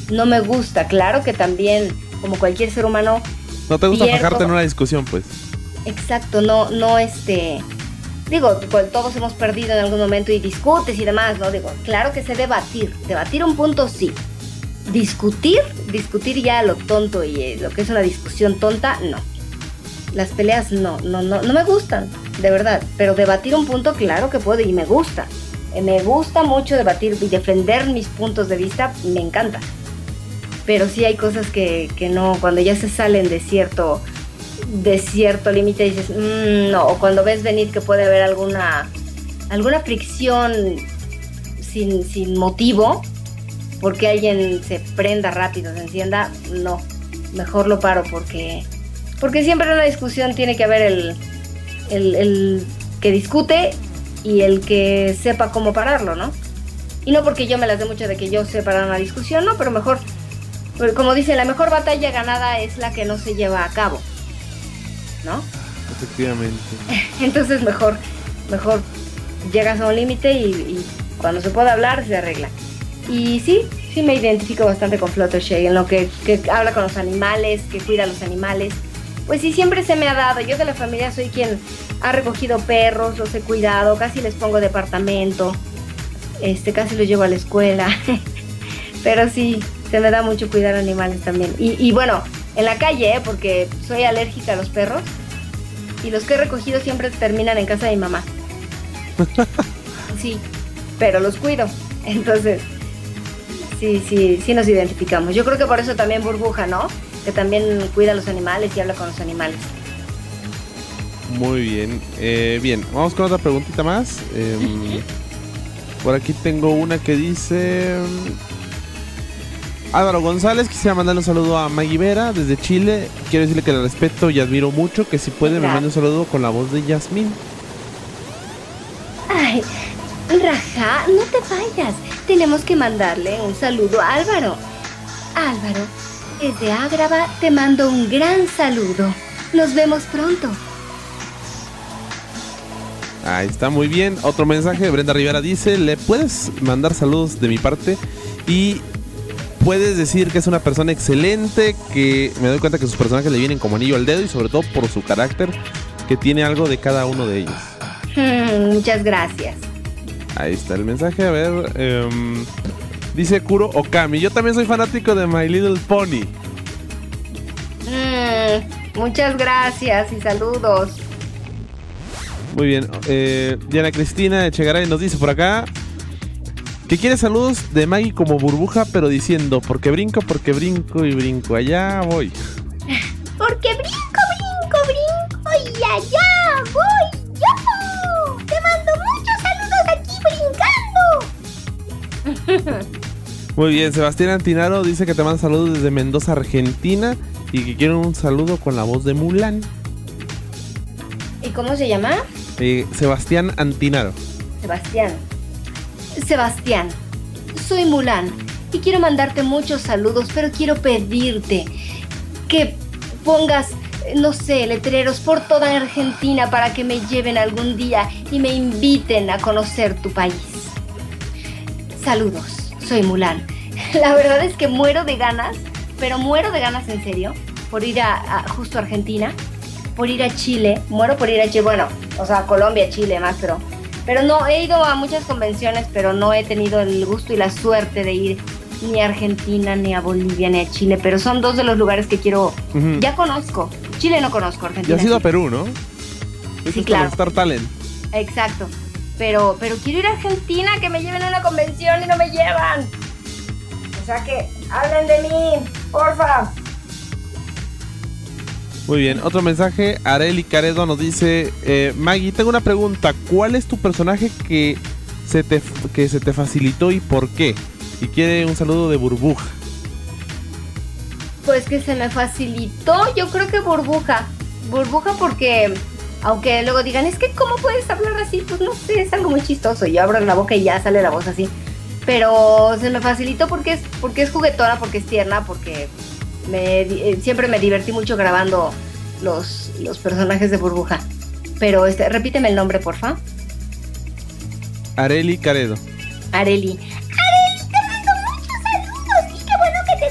no me gusta. Claro que también, como cualquier ser humano... No te gusta pierdo... fajarte en una discusión, pues. Exacto, no, no este... Digo, pues, todos hemos perdido en algún momento y discutes y demás, ¿no? Digo, claro que sé debatir. Debatir un punto, sí. Discutir, discutir ya lo tonto y eh, lo que es una discusión tonta, no. Las peleas no, no, no, no me gustan, de verdad. Pero debatir un punto, claro que puedo y me gusta. Eh, me gusta mucho debatir y defender mis puntos de vista, me encanta. Pero sí hay cosas que, que no, cuando ya se salen de cierto... de cierto límite dices mmm, no, o cuando ves venir que puede haber alguna alguna fricción sin, sin motivo porque alguien se prenda rápido, se encienda, no, mejor lo paro porque porque siempre en una discusión tiene que haber el, el, el que discute y el que sepa cómo pararlo, ¿no? Y no porque yo me las dé mucho de que yo sé parar una discusión, no, pero mejor, como dicen, la mejor batalla ganada es la que no se lleva a cabo, ¿no? Efectivamente. Entonces mejor, mejor llegas a un límite y, y cuando se pueda hablar se arregla. Y sí, sí me identifico bastante con Fluttershy en lo que, que habla con los animales, que cuida a los animales. Pues sí, siempre se me ha dado. Yo de la familia soy quien ha recogido perros, los he cuidado, casi les pongo departamento, este, casi los llevo a la escuela. Pero sí, se me da mucho cuidar animales también. Y, y bueno, en la calle, ¿eh? Porque soy alérgica a los perros y los que he recogido siempre terminan en casa de mi mamá. Sí, pero los cuido. Entonces, sí, sí, sí nos identificamos. Yo creo que por eso también Burbuja, ¿no? Que también cuida a los animales y habla con los animales. Muy bien. Eh, bien, vamos con otra preguntita más. Eh, por aquí tengo una que dice... Álvaro González, quisiera mandarle un saludo a Maggie Vera desde Chile. Quiero decirle que la respeto y admiro mucho. Que si puede me mande un saludo con la voz de Yasmín. Ay, Raja, no te vayas. Tenemos que mandarle un saludo a Álvaro. Álvaro, desde Ágrava te mando un gran saludo. Nos vemos pronto. Ahí está, muy bien. Otro mensaje de Brenda Rivera dice: ¿le puedes mandar saludos de mi parte? Y... puedes decir que es una persona excelente, que me doy cuenta que sus personajes le vienen como anillo al dedo y sobre todo por su carácter, que tiene algo de cada uno de ellos. Mm, muchas gracias. Ahí está el mensaje, a ver. Um, dice Kuro Okami: yo también soy fanático de My Little Pony. Mm, muchas gracias y saludos. Muy bien. eh, Diana Cristina Echegaray nos dice por acá que quiere saludos de Maggie como Burbuja, pero diciendo: porque brinco, porque brinco y brinco, allá voy. Porque brinco, brinco, brinco y allá voy yo. Te mando muchos saludos aquí brincando. Muy bien, Sebastián Antinaro dice que te manda saludos desde Mendoza, Argentina, y que quiere un saludo con la voz de Mulan. ¿Y cómo se llama? Eh, Sebastián Antinaro. Sebastián. Sebastián, soy Mulan y quiero mandarte muchos saludos, pero quiero pedirte que pongas, no sé, letreros por toda Argentina para que me lleven algún día y me inviten a conocer tu país. Saludos, soy Mulan. La verdad es que muero de ganas, pero muero de ganas en serio, por ir a, a justo a Argentina, por ir a Chile, muero por ir a Chile, bueno, o sea, Colombia, Chile más, pero... Pero no, he ido a muchas convenciones, pero no he tenido el gusto y la suerte de ir ni a Argentina, ni a Bolivia, ni a Chile. Pero son dos de los lugares que quiero... Uh-huh. Ya conozco. Chile no conozco, Argentina. Ya has ido sí. a Perú, ¿no? Sí, es claro. Star Talent. Exacto. Pero, pero quiero ir a Argentina, que me lleven a una convención y no me llevan. O sea que hablen de mí, porfa. Muy bien, otro mensaje. Areli Caredo nos dice: eh, Maggie, tengo una pregunta. ¿Cuál es tu personaje que se te que se te facilitó y por qué? Y quiere un saludo de Burbuja. Pues que se me facilitó, yo creo que Burbuja. Burbuja porque, aunque luego digan, es que ¿cómo puedes hablar así? Pues no sé, es algo muy chistoso. Yo abro la boca y ya sale la voz así. Pero se me facilitó porque es, porque es juguetona, porque es tierna, porque... Me, eh, siempre me divertí mucho grabando los, los personajes de Burbuja. Pero este, repíteme el nombre, porfa. Areli Caredo. Areli. Areli, te mando muchos saludos y qué bueno que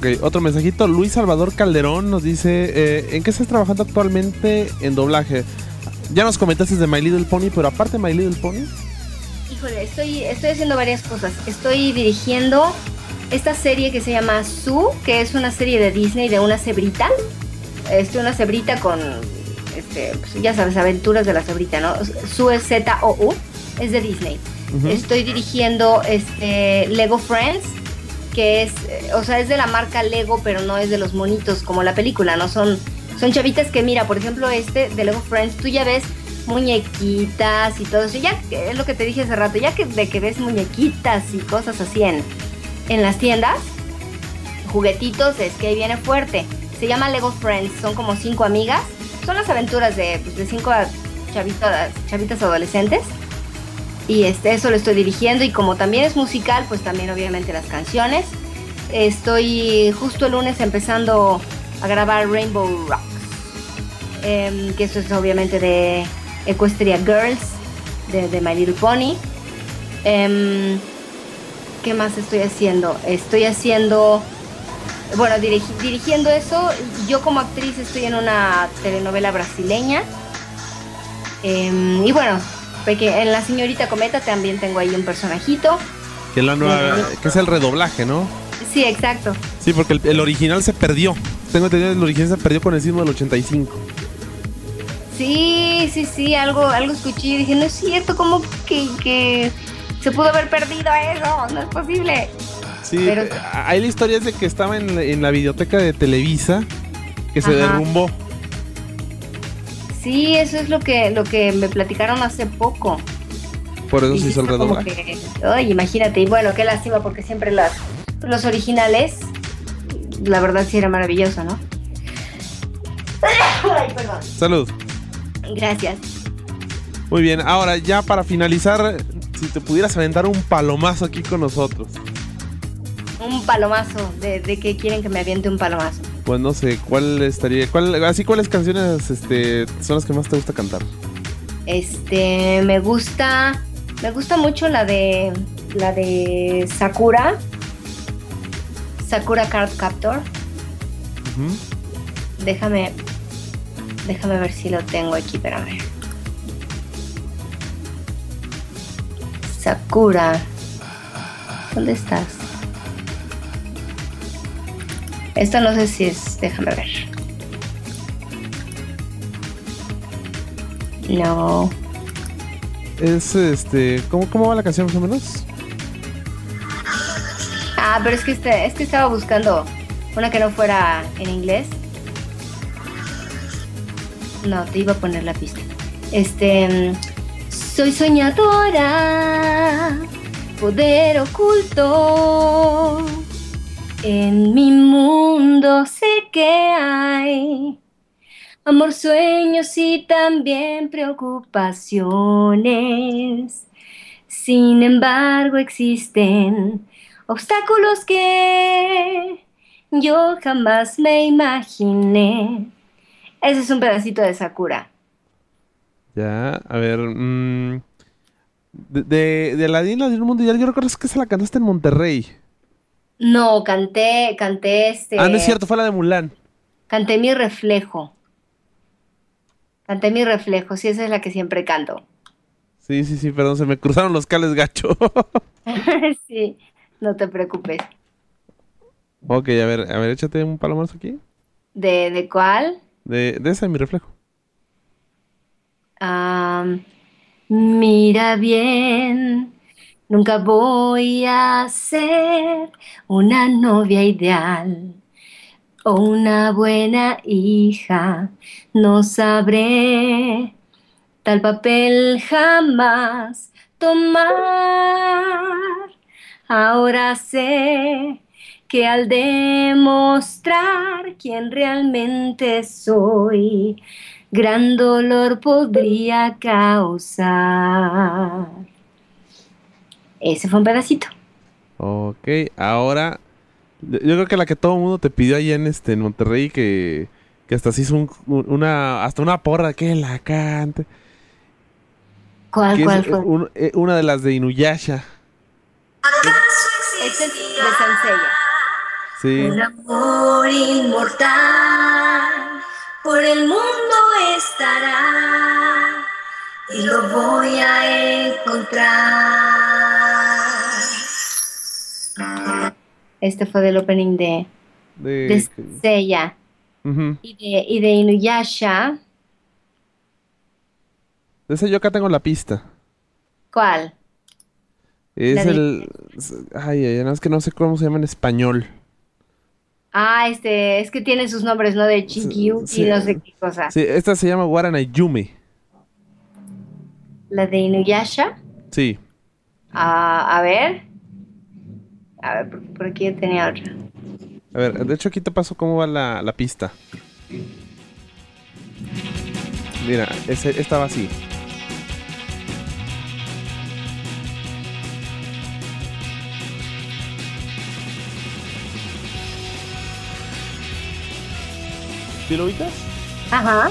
Ok, otro mensajito. Luis Salvador Calderón nos dice, eh, ¿en qué estás trabajando actualmente en doblaje? Ya nos comentaste de My Little Pony, pero aparte de My Little Pony. Híjole, estoy, estoy haciendo varias cosas. Estoy dirigiendo esta serie que se llama Zoo, que es una serie de Disney de una cebrita. Este, una cebrita con, este, pues, ya sabes, aventuras de la cebrita, ¿no? Zoo es Z O U, es de Disney. Uh-huh. Estoy dirigiendo este Lego Friends, que es, o sea, es de la marca Lego, pero no es de los monitos como la película, ¿no? Son, son chavitas que, mira, por ejemplo, este de Lego Friends, tú ya ves muñequitas y todo eso, ya es lo que te dije hace rato, ya que de que ves muñequitas y cosas así en, en las tiendas, juguetitos, es que ahí viene fuerte. Se llama Lego Friends, son como cinco amigas, son las aventuras de, pues, de cinco chavitas, chavitas adolescentes, y este, eso lo estoy dirigiendo, y como también es musical, pues también obviamente las canciones. Estoy justo el lunes empezando a grabar Rainbow Rocks, eh, que eso es obviamente de Equestria Girls, de, de My Little Pony. Eh, ¿Qué más estoy haciendo? Estoy haciendo, bueno, dirigi, dirigiendo eso. Yo como actriz estoy en una telenovela brasileña. Eh, y bueno, porque en La Señorita Cometa también tengo ahí un personajito. Que es, la nueva, eh, que es el redoblaje, ¿no? Sí, exacto. Sí, porque el, el original se perdió. Tengo entendido que el original se perdió con el sismo del ochenta y cinco. Sí, sí, sí, algo, algo escuché y dije, no es cierto, ¿cómo que, que se pudo haber perdido eso? No es posible. Sí, pero ahí la historia es de que estaba en la, en la videoteca de Televisa, que se Ajá. derrumbó. Sí, eso es lo que, lo que me platicaron hace poco. Por eso y se hizo el redoblaje. Ay, imagínate, y bueno, qué lástima, porque siempre las, los originales, la verdad sí era maravilloso, ¿no? Ay, perdón. Salud. Gracias. Muy bien, ahora ya para finalizar, si te pudieras aventar un palomazo aquí con nosotros. Un palomazo, ¿de, de qué quieren que me aviente un palomazo? Pues no sé, ¿cuál estaría? ¿Cuál, así cuáles canciones este, son las que más te gusta cantar? Este, me gusta, me gusta mucho la de, la de Sakura, Sakura Card Captor. Uh-huh. Déjame, déjame ver si lo tengo aquí, espérame. Sakura, ¿dónde estás? Esto no sé si es, déjame ver. No. Es este, ¿cómo, cómo va la canción más o menos? Ah, pero es que este, es que estaba buscando una que no fuera en inglés. No, te iba a poner la pista. Este, soy soñadora, poder oculto. En mi mundo sé que hay amor, sueños y también preocupaciones. Sin embargo, existen obstáculos que yo jamás me imaginé. Ese es un pedacito de Sakura. Ya, a ver. Mmm, de, de, de Aladdin, de un mundial, yo recuerdo que se la cantaste en Monterrey. No, canté, canté este... Ah, no es cierto, fue la de Mulan. Canté Mi Reflejo. Canté Mi Reflejo, sí, esa es la que siempre canto. Sí, sí, sí, perdón, se me cruzaron los cables, gacho. Sí, no te preocupes. Ok, a ver, a ver, échate un palomazo aquí. ¿De, de cuál? De, de esa, Mi Reflejo. Um, mira bien, nunca voy a ser una novia ideal o una buena hija. No sabré tal papel jamás tomar. Ahora sé que al demostrar quién realmente soy, gran dolor podría causar. Ese fue un pedacito. Ok, ahora yo creo que la que todo el mundo te pidió ahí en este en Monterrey, que, que hasta se hizo un, una hasta una porra que la cante. ¿Cuál, cuál es, fue? Un, una de las de Inuyasha. Este es de Sansella. Sí. Un amor inmortal por el mundo estará y lo voy a encontrar. Este fue del opening de, de De... Seiya Ujú. y de, y de Inuyasha. De ese yo acá tengo la pista. ¿Cuál? Es La de... el... Ay, ay, no, es que no sé cómo se llama en español. Ah, este, es que tiene sus nombres, ¿no? De Sí, Chigyu y sí, no sé qué cosa. sí, esta se llama Waranayume. La de Inuyasha. Sí. Ah, a ver. A ver, por, por aquí yo tenía otra. A ver, de hecho aquí te paso cómo va la, la pista. Mira, ese, esta va así. ¿Sí lo ubicas? Ajá.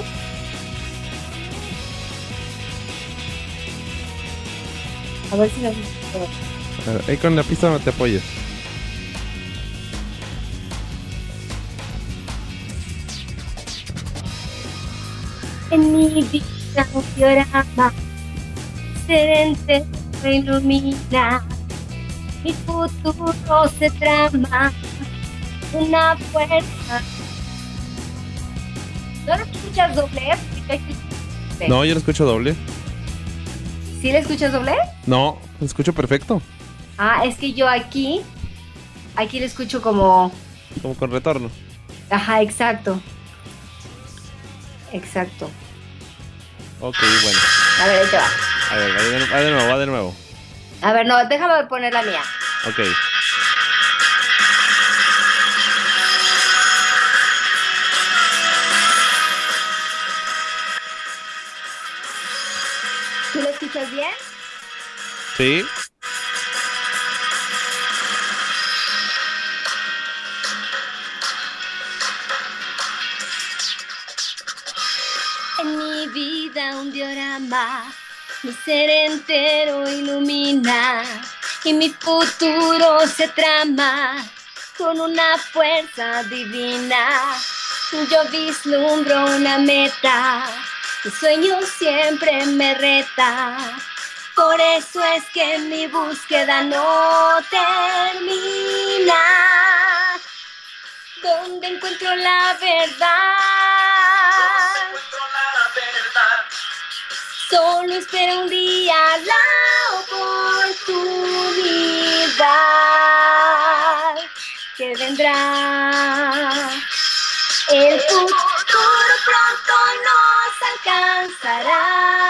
A ver si lo... A ver, ahí con la pista no te apoyes. En mi vida un diorama sedente me ilumina, mi futuro se trama, una fuerza. ¿No lo escuchas doble? No, yo lo escucho doble. ¿Sí le escuchas doble? No, lo escucho perfecto. Ah, es que yo aquí, aquí le escucho como... Como con retorno. Ajá, exacto. Exacto. Ok, bueno. A ver, ahí te va. A ver, va de, va de nuevo, va de nuevo. A ver, no, déjame poner la mía. Ok. ¿Tú lo escuchas bien? Sí. En mi vida un diorama, mi ser entero ilumina y mi futuro se trama con una fuerza divina. Yo vislumbro una meta, mi sueño siempre me reta. Por eso es que mi búsqueda no termina. ¿Dónde encuentro la verdad? Solo espero un día la oportunidad que vendrá. El futuro pronto nos alcanzará.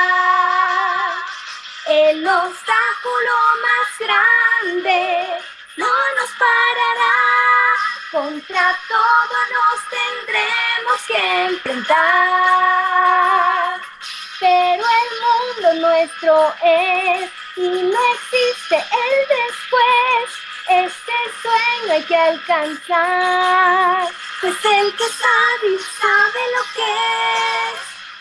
El obstáculo más grande no nos parará. Contra todo nos tendremos que enfrentar. Pero el mundo nuestro es y no existe el después. Este sueño hay que alcanzar, pues el que sabe sabe lo que es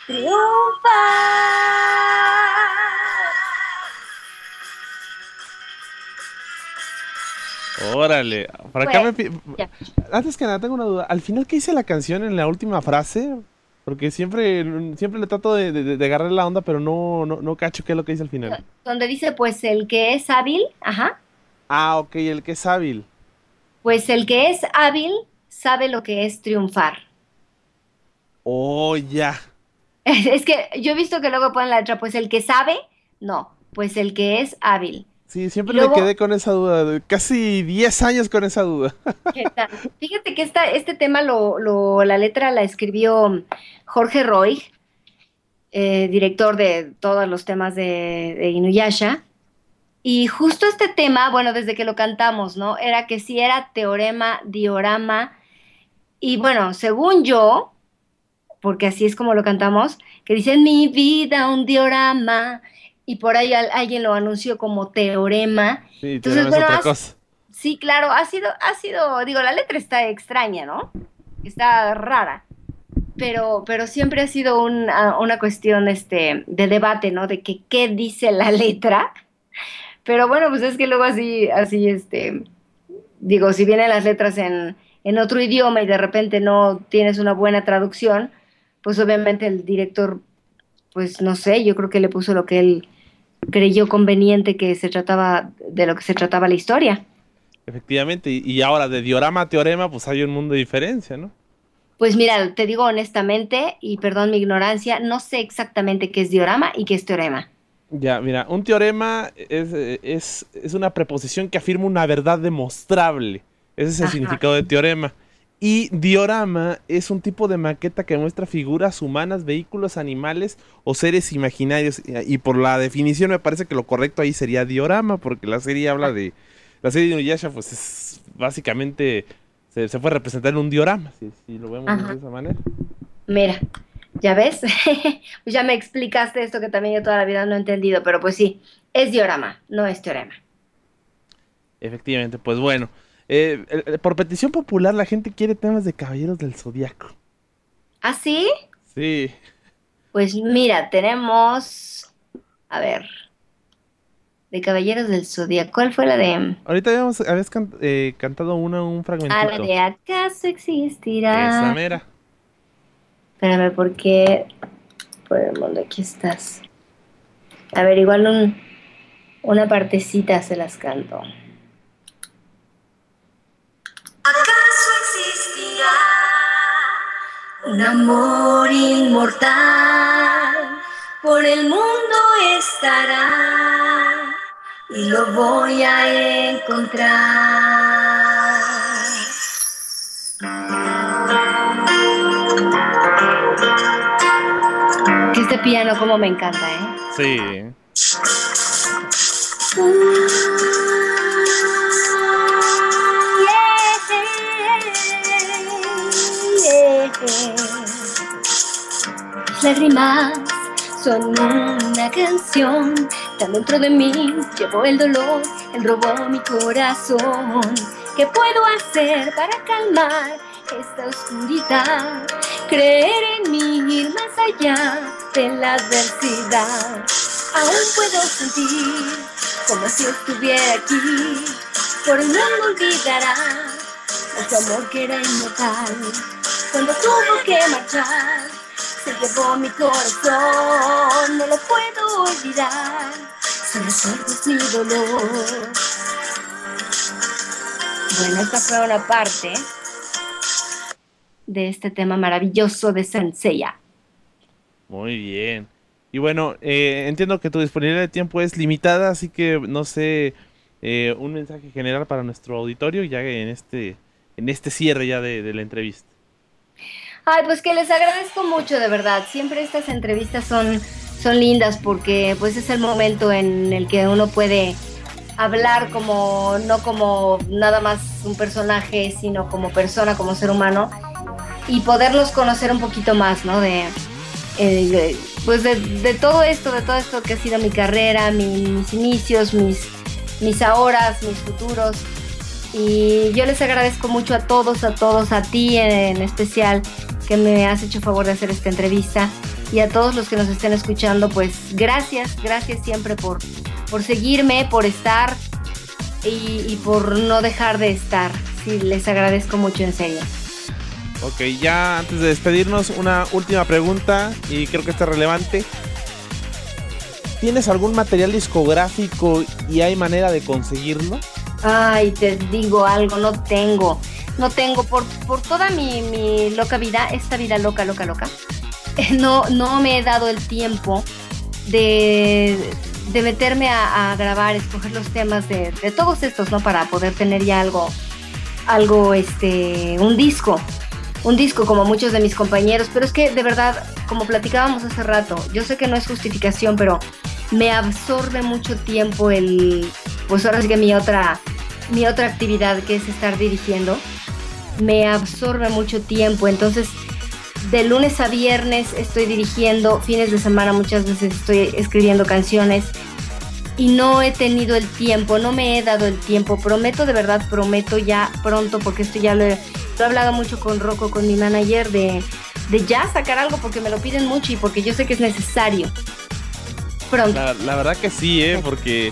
triunfar. Órale. Por acá me... Pues, pi- ya. Antes que nada, tengo una duda. Al final, ¿qué dice la canción en la última frase? Porque siempre, siempre le trato de, de, de agarrar la onda, pero no, no, no cacho qué es lo que dice al final. Donde dice, pues el que es hábil, ajá, Ah, ok, el que es hábil. pues el que es hábil sabe lo que es triunfar. Oh, ya. Es que yo he visto que luego ponen la letra, pues el que sabe, no, pues el que es hábil. Sí, siempre Y me luego, quedé con esa duda. de- Casi diez años con esa duda. ¿qué tal? Fíjate que esta, este tema, lo, lo- la letra la escribió Jorge Roy, eh, director de todos los temas de, de Inuyasha. Y justo este tema, bueno, desde que lo cantamos, ¿no? Era que si era teorema, diorama. Y bueno, según yo, porque así es como lo cantamos, que dice en mi vida un diorama, y por ahí al- alguien lo anunció como teorema. Sí, Entonces, tenemos bueno, otra has- cosa. sí, claro, ha sido, ha sido, digo, la letra está extraña, ¿no? Está rara, pero, pero siempre ha sido una, una cuestión este, de debate, ¿no? De que qué dice la letra. Pero bueno, pues es que luego así, así, este, digo, si vienen las letras en, en otro idioma y de repente no tienes una buena traducción, pues obviamente el director, pues no sé, yo creo que le puso lo que él creyó conveniente que se trataba, de lo que se trataba la historia. Efectivamente, y, y ahora de diorama a teorema, pues hay un mundo de diferencia, ¿no? Pues mira, te digo honestamente, y perdón mi ignorancia, no sé exactamente qué es diorama y qué es teorema. Ya, mira, un teorema es, es, es una preposición que afirma una verdad demostrable. Ese es el Ajá. significado de teorema. Y diorama es un tipo de maqueta que muestra figuras humanas, vehículos, animales o seres imaginarios. Y por la definición me parece que lo correcto ahí sería diorama, porque la serie habla de... La serie de Inuyasha, pues es básicamente... Se, se puede representar en un diorama, si, si lo vemos Ajá. de esa manera. Mira, ¿ya ves? Pues ya me explicaste esto que también yo toda la vida no he entendido, pero pues sí, es diorama, no es teorema. Efectivamente, pues bueno. Eh, eh, por petición popular, la gente quiere temas de Caballeros del Zodiaco. ¿Ah, sí? Sí. Pues mira, tenemos, a ver, de Caballeros del Zodiaco, ¿cuál fue la de? Ahorita habíamos, habías can- eh, cantado una, un fragmentito. Ah, la de ¿acaso existirá? Esa mera. Espérame, porque por el mundo aquí estás. A ver, igual un, una partecita se las canto. ¿Acaso existirá un amor inmortal? Por el mundo estará y lo voy a encontrar. Que este piano como me encanta, ¿eh? Sí. Mis lágrimas son una canción, tan dentro de mí llevo el dolor, él robó mi corazón. ¿Qué puedo hacer para calmar esta oscuridad? Creer en mí, ir más allá de la adversidad. Aún puedo sentir como si estuviera aquí. Por el mundo olvidará nuestro amor que era inmortal. Cuando tuvo que marchar, se llevó mi corazón. No lo puedo olvidar, su recuerdo es mi dolor. Bueno, esta fue una parte de este tema maravilloso de Saint Seiya. Muy bien. Y bueno, eh, entiendo que tu disponibilidad de tiempo es limitada, así que no sé, eh, un mensaje general para nuestro auditorio ya en este, en este cierre ya de, de la entrevista. Ay, pues que les agradezco mucho, de verdad. Siempre estas entrevistas son, son lindas porque pues es el momento en el que uno puede hablar como, no como nada más un personaje, sino como persona, como ser humano, y poderlos conocer un poquito más, ¿no? De, eh, de pues de, de todo esto, de todo esto que ha sido mi carrera, mi, mis inicios, mis, mis ahoras, mis futuros. Y yo les agradezco mucho a todos, a todos, a ti en especial, que me has hecho favor de hacer esta entrevista, y a todos los que nos estén escuchando, pues gracias, gracias siempre por, por seguirme, por estar y, y por no dejar de estar. Sí, les agradezco mucho, en serio. Ok, ya antes de despedirnos, una última pregunta, y creo que está relevante. ¿Tienes algún material discográfico y hay manera de conseguirlo? Ay, te digo algo, no tengo, no tengo, por, por toda mi, mi loca vida, esta vida loca, loca, loca, no, no me he dado el tiempo de, de meterme a, a grabar, escoger los temas de, de todos estos, ¿no? Para poder tener ya algo, algo, este, un disco, un disco como muchos de mis compañeros, pero es que de verdad, como platicábamos hace rato, yo sé que no es justificación, pero me absorbe mucho tiempo el, pues ahora sí que mi otra, mi otra actividad, que es estar dirigiendo, me absorbe mucho tiempo. Entonces, de lunes a viernes estoy dirigiendo, fines de semana muchas veces estoy escribiendo canciones, y no he tenido el tiempo, no me he dado el tiempo. Prometo, de verdad, prometo ya pronto, porque esto ya lo he, lo he hablado mucho con Rocco, con mi manager, de, de ya sacar algo, porque me lo piden mucho y porque yo sé que es necesario. Pronto. La, la verdad que sí, ¿eh? Porque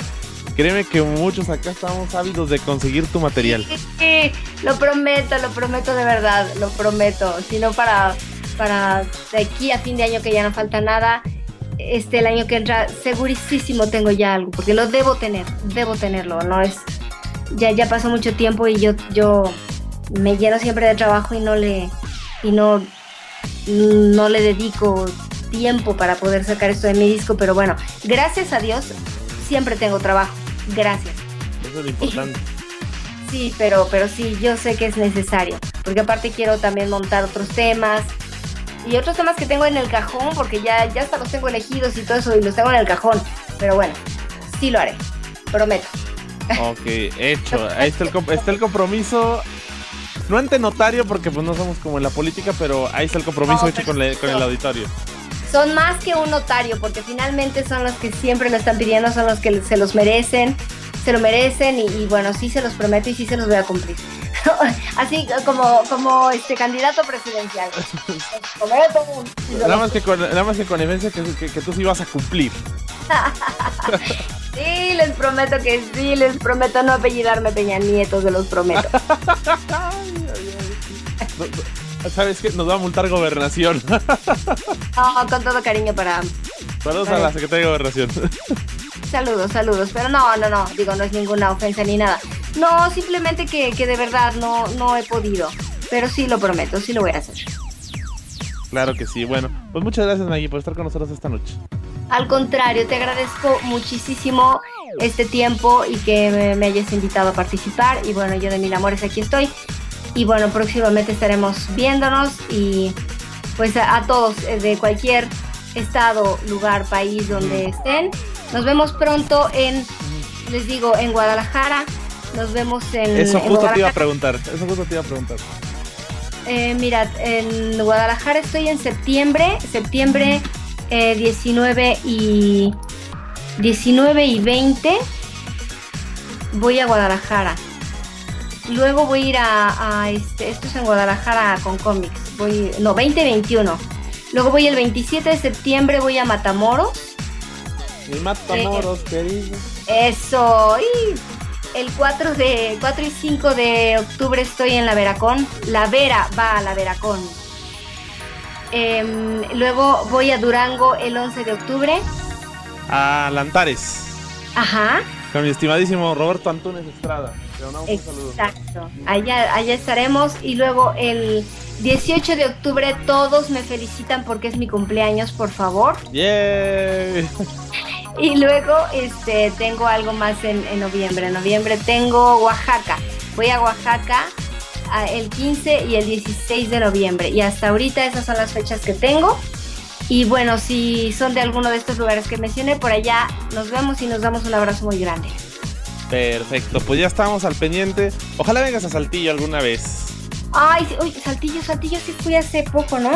créeme que muchos acá estamos ávidos de conseguir tu material. Sí, sí, lo prometo, lo prometo de verdad, lo prometo. Si no, para, para de aquí a fin de año, que ya no falta nada, este, el año que entra, segurísimo tengo ya algo, porque lo debo tener, debo tenerlo, no es, ya, ya pasó mucho tiempo y yo, yo me lleno siempre de trabajo y no le, y no, no le dedico tiempo para poder sacar esto de mi disco, pero bueno, gracias a Dios siempre tengo trabajo, gracias. Eso es lo importante. Sí, pero, pero sí, yo sé que es necesario, porque aparte quiero también montar otros temas y otros temas que tengo en el cajón, porque ya, ya hasta los tengo elegidos y todo eso, y los tengo en el cajón, pero bueno, sí lo haré, prometo. Ok, hecho, ahí está el, comp- está el compromiso, no ante notario porque pues no somos como en la política, pero ahí está el compromiso No, hecho con, le- con el auditorio. Son más que un notario, porque finalmente son los que siempre lo están pidiendo, son los que se los merecen, se lo merecen y, y bueno, sí se los prometo y sí se los voy a cumplir. Así como, como este candidato presidencial. Nada más que con, nada más que con evidencia que, que, que tú sí vas a cumplir. Sí, les prometo que sí, les prometo no apellidarme Peña Nieto, se los prometo. ¿Sabes qué? Nos va a multar Gobernación. No, con todo cariño para... Saludos para... a la Secretaría de Gobernación. Saludos, saludos, pero no, no, no, digo, no es ninguna ofensa ni nada. No, simplemente que, que de verdad no, no he podido, pero sí lo prometo, sí lo voy a hacer. Claro que sí, bueno, pues muchas gracias Maggie por estar con nosotros esta noche. Al contrario, te agradezco muchísimo este tiempo y que me, me hayas invitado a participar, y bueno, yo de mil amores aquí estoy, y bueno, próximamente estaremos viéndonos, y pues a, a todos de cualquier estado, lugar, país donde estén, nos vemos pronto en, les digo, en Guadalajara, nos vemos en... Eso en justo te iba a preguntar, eso justo te iba a preguntar. Eh, mira, en Guadalajara estoy en septiembre, septiembre eh, diecinueve y veinte, voy a Guadalajara. Luego voy a ir a, a este, esto es en Guadalajara con cómics, voy, no, veinte y veintiuno. Luego voy el veintisiete de septiembre, voy a Matamoros. Mi Matamoros, eh, querido. Eso, y el cuatro y cinco de octubre estoy en la Veracón. La Vera va a la Veracón. Eh, luego voy a Durango el once de octubre. A Lantares. Ajá. Con mi estimadísimo Roberto Antunes Estrada. Le mandamos un saludo. Exacto. Allá, allá estaremos. Y luego el dieciocho de octubre todos me felicitan porque es mi cumpleaños, por favor. ¡Yay! Y luego este tengo algo más en, en noviembre. En noviembre tengo Oaxaca. Voy a Oaxaca a el quince y el dieciséis de noviembre. Y hasta ahorita esas son las fechas que tengo. Y bueno, si son de alguno de estos lugares que mencioné, por allá nos vemos y nos damos un abrazo muy grande. Perfecto, pues ya estamos al pendiente. Ojalá vengas a Saltillo alguna vez. Ay, sí, uy, Saltillo, Saltillo sí fui hace poco, ¿no?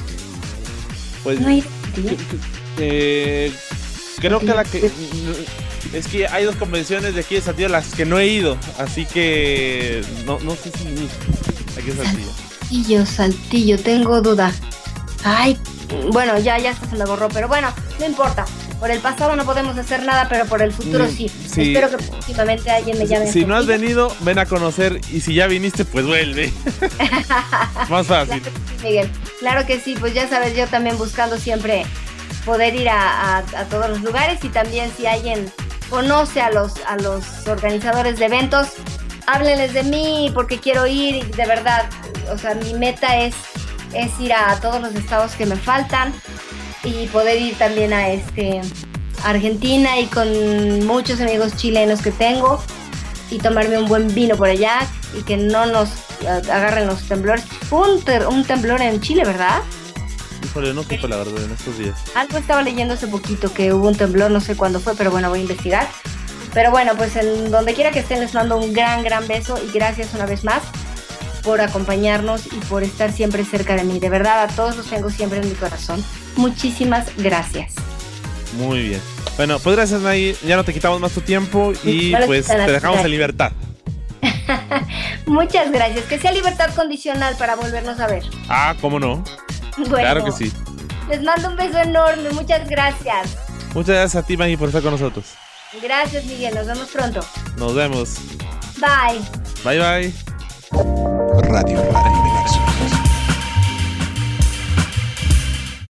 Pues ¿No he ido a Saltillo? eh, creo que la que es que hay dos convenciones de aquí de Saltillo las que no he ido, así que no, no sé si aquí en Saltillo. Saltillo, Saltillo, tengo duda. Ay, bueno, ya, ya hasta se me borró, pero bueno, no importa. Por el pasado no podemos hacer nada, pero por el futuro sí. sí. Espero que próximamente alguien me llame. Si no has venido, ven a conocer, y si ya viniste, pues vuelve. Más fácil. Claro que sí, Miguel. Claro que sí, pues ya sabes, yo también buscando siempre poder ir a, a, a todos los lugares, y también si alguien conoce a los, a los organizadores de eventos, háblenles de mí porque quiero ir, y de verdad, o sea, mi meta es, es ir a, a todos los estados que me faltan, y poder ir también a este Argentina, y con muchos amigos chilenos que tengo, y tomarme un buen vino por allá, y que no nos agarren los temblores. Hubo un, ter- un temblor en Chile, ¿verdad? Híjole, no supe la verdad en estos días. Algo estaba leyendo hace poquito que hubo un temblor, no sé cuándo fue, pero bueno, voy a investigar. Pero bueno, pues en donde quiera que estén les mando un gran, gran beso, y gracias una vez más por acompañarnos y por estar siempre cerca de mí. De verdad, a todos los tengo siempre en mi corazón. Muchísimas gracias. Muy bien. Bueno, pues gracias, Maggie. Ya no te quitamos más tu tiempo y No pues te dejamos en libertad. Muchas gracias. Que sea libertad condicional para volvernos a ver. Ah, ¿cómo no? Bueno, Claro que sí. les mando un beso enorme. Muchas gracias. Muchas gracias a ti, Maggie, por estar con nosotros. Gracias, Miguel. Nos vemos pronto. Nos vemos. Bye. Bye, bye. Radio Para